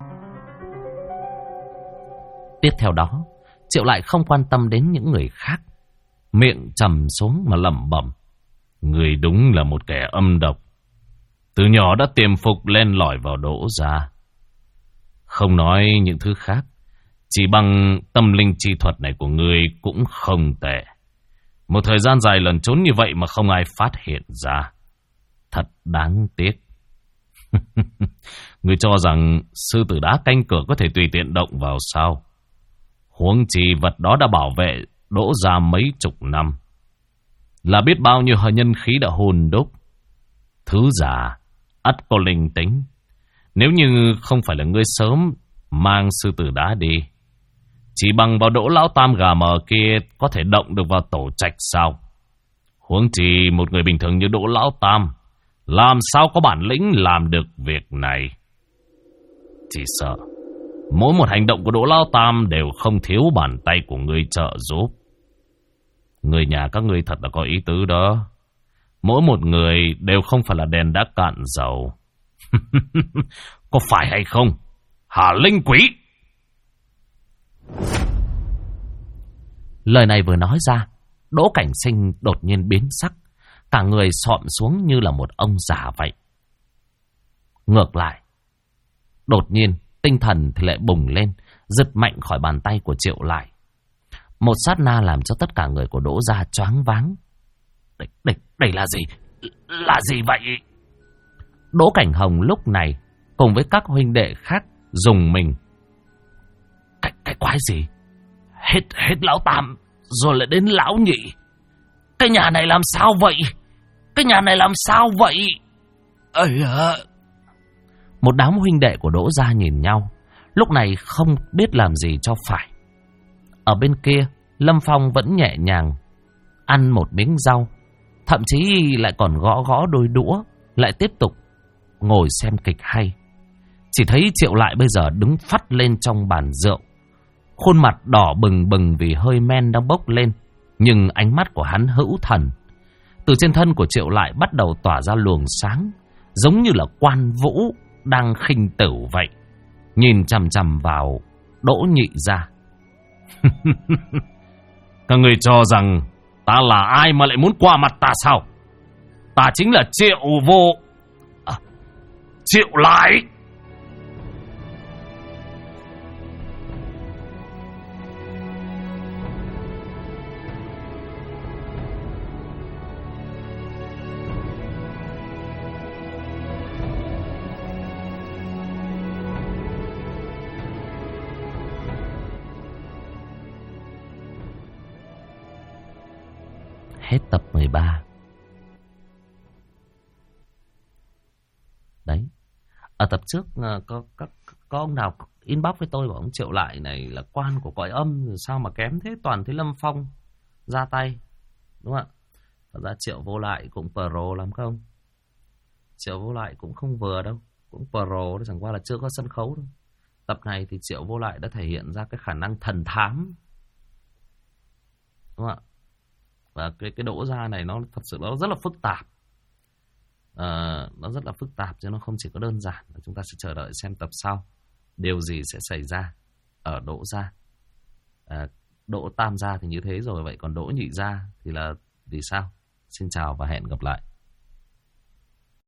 [SPEAKER 1] Tiếp theo đó, Triệu lại không quan tâm đến những người khác, miệng trầm xuống mà lẩm bẩm:
[SPEAKER 3] Người đúng là một kẻ âm độc, từ nhỏ đã tiềm phục len lỏi vào Đỗ gia. Không nói những thứ khác, chỉ bằng tâm linh chi thuật này của ngươi cũng không tệ. Một thời gian dài lẩn trốn như vậy mà không ai phát hiện ra, thật đáng tiếc. Ngươi cho rằng sư tử đá canh cửa có thể tùy tiện động vào sao? Huống chi vật đó đã bảo vệ Đỗ gia mấy chục năm, là biết bao nhiêu nhân khí đã hồn đúc. Thứ giả ắt có linh tính. Nếu như không phải là ngươi sớm mang sư tử đá đi, chỉ bằng vào Đỗ lão tam gà mờ kia có thể động được vào tổ trạch sao? Huống chi một người bình thường như Đỗ lão tam làm sao có bản lĩnh làm được việc này? Chỉ sợ mỗi một hành động của Đỗ lão tam đều không thiếu bàn tay của ngươi trợ giúp. Người nhà các ngươi thật là có ý tứ đó. Mỗi một người đều không phải là đèn đã cạn dầu. Có phải hay không, hả linh quỷ?
[SPEAKER 1] Lời này vừa nói ra, Đỗ Cảnh Sinh đột nhiên biến sắc, cả người xọm xuống như là một ông già vậy. Ngược lại, đột nhiên tinh thần thì lại bùng lên, giật mạnh khỏi bàn tay của Triệu lại. Một sát na làm cho tất cả người của Đỗ gia choáng váng. Đây là gì? Là gì vậy? Đỗ Cảnh Hồng lúc này cùng với các huynh đệ khác dùng mình. Cái quái gì? Hết lão tam rồi lại đến lão nhị. Cái nhà này làm sao vậy? Cái nhà này làm sao vậy? Ây à. Một đám huynh đệ của Đỗ gia nhìn nhau, lúc này không biết làm gì cho phải. Ở bên kia, Lâm Phong vẫn nhẹ nhàng ăn một miếng rau, thậm chí lại còn gõ đôi đũa, lại tiếp tục ngồi xem kịch hay. Chỉ thấy Triệu lại bây giờ đứng phắt lên trong bàn rượu, khuôn mặt đỏ bừng bừng vì hơi men đang bốc lên, nhưng ánh mắt của hắn hữu thần. Từ trên thân của Triệu lại bắt đầu tỏa ra luồng sáng, giống như là quan vũ đang khinh tử vậy, nhìn chằm chằm vào Đỗ nhị gia.
[SPEAKER 3] Các người cho rằng ta là ai mà lại muốn qua mặt ta sao? Ta chính là Triệu Vô. Triệu lại.
[SPEAKER 1] Hết tập 13. Đấy. Ở tập trước có ông nào inbox với tôi bảo ông Triệu lại này là quan của cõi âm, rồi sao mà kém thế, toàn thấy Lâm Phong ra tay. Đúng không ạ? Thật ra Triệu Vô Lại cũng pro lắm không? Triệu Vô Lại cũng không vừa đâu, cũng pro, chẳng qua là chưa có sân khấu đâu. Tập này thì Triệu Vô Lại đã thể hiện ra cái khả năng thần thám. Đúng không ạ? Và cái Đỗ gia này nó thật sự nó rất là phức tạp. Nó rất là phức tạp chứ nó không chỉ có đơn giản. Chúng ta sẽ chờ đợi xem tập sau điều gì sẽ xảy ra ở Đỗ gia. Đỗ tam gia thì như thế rồi, vậy còn Đỗ nhị gia thì là vì sao? Xin chào và hẹn gặp lại.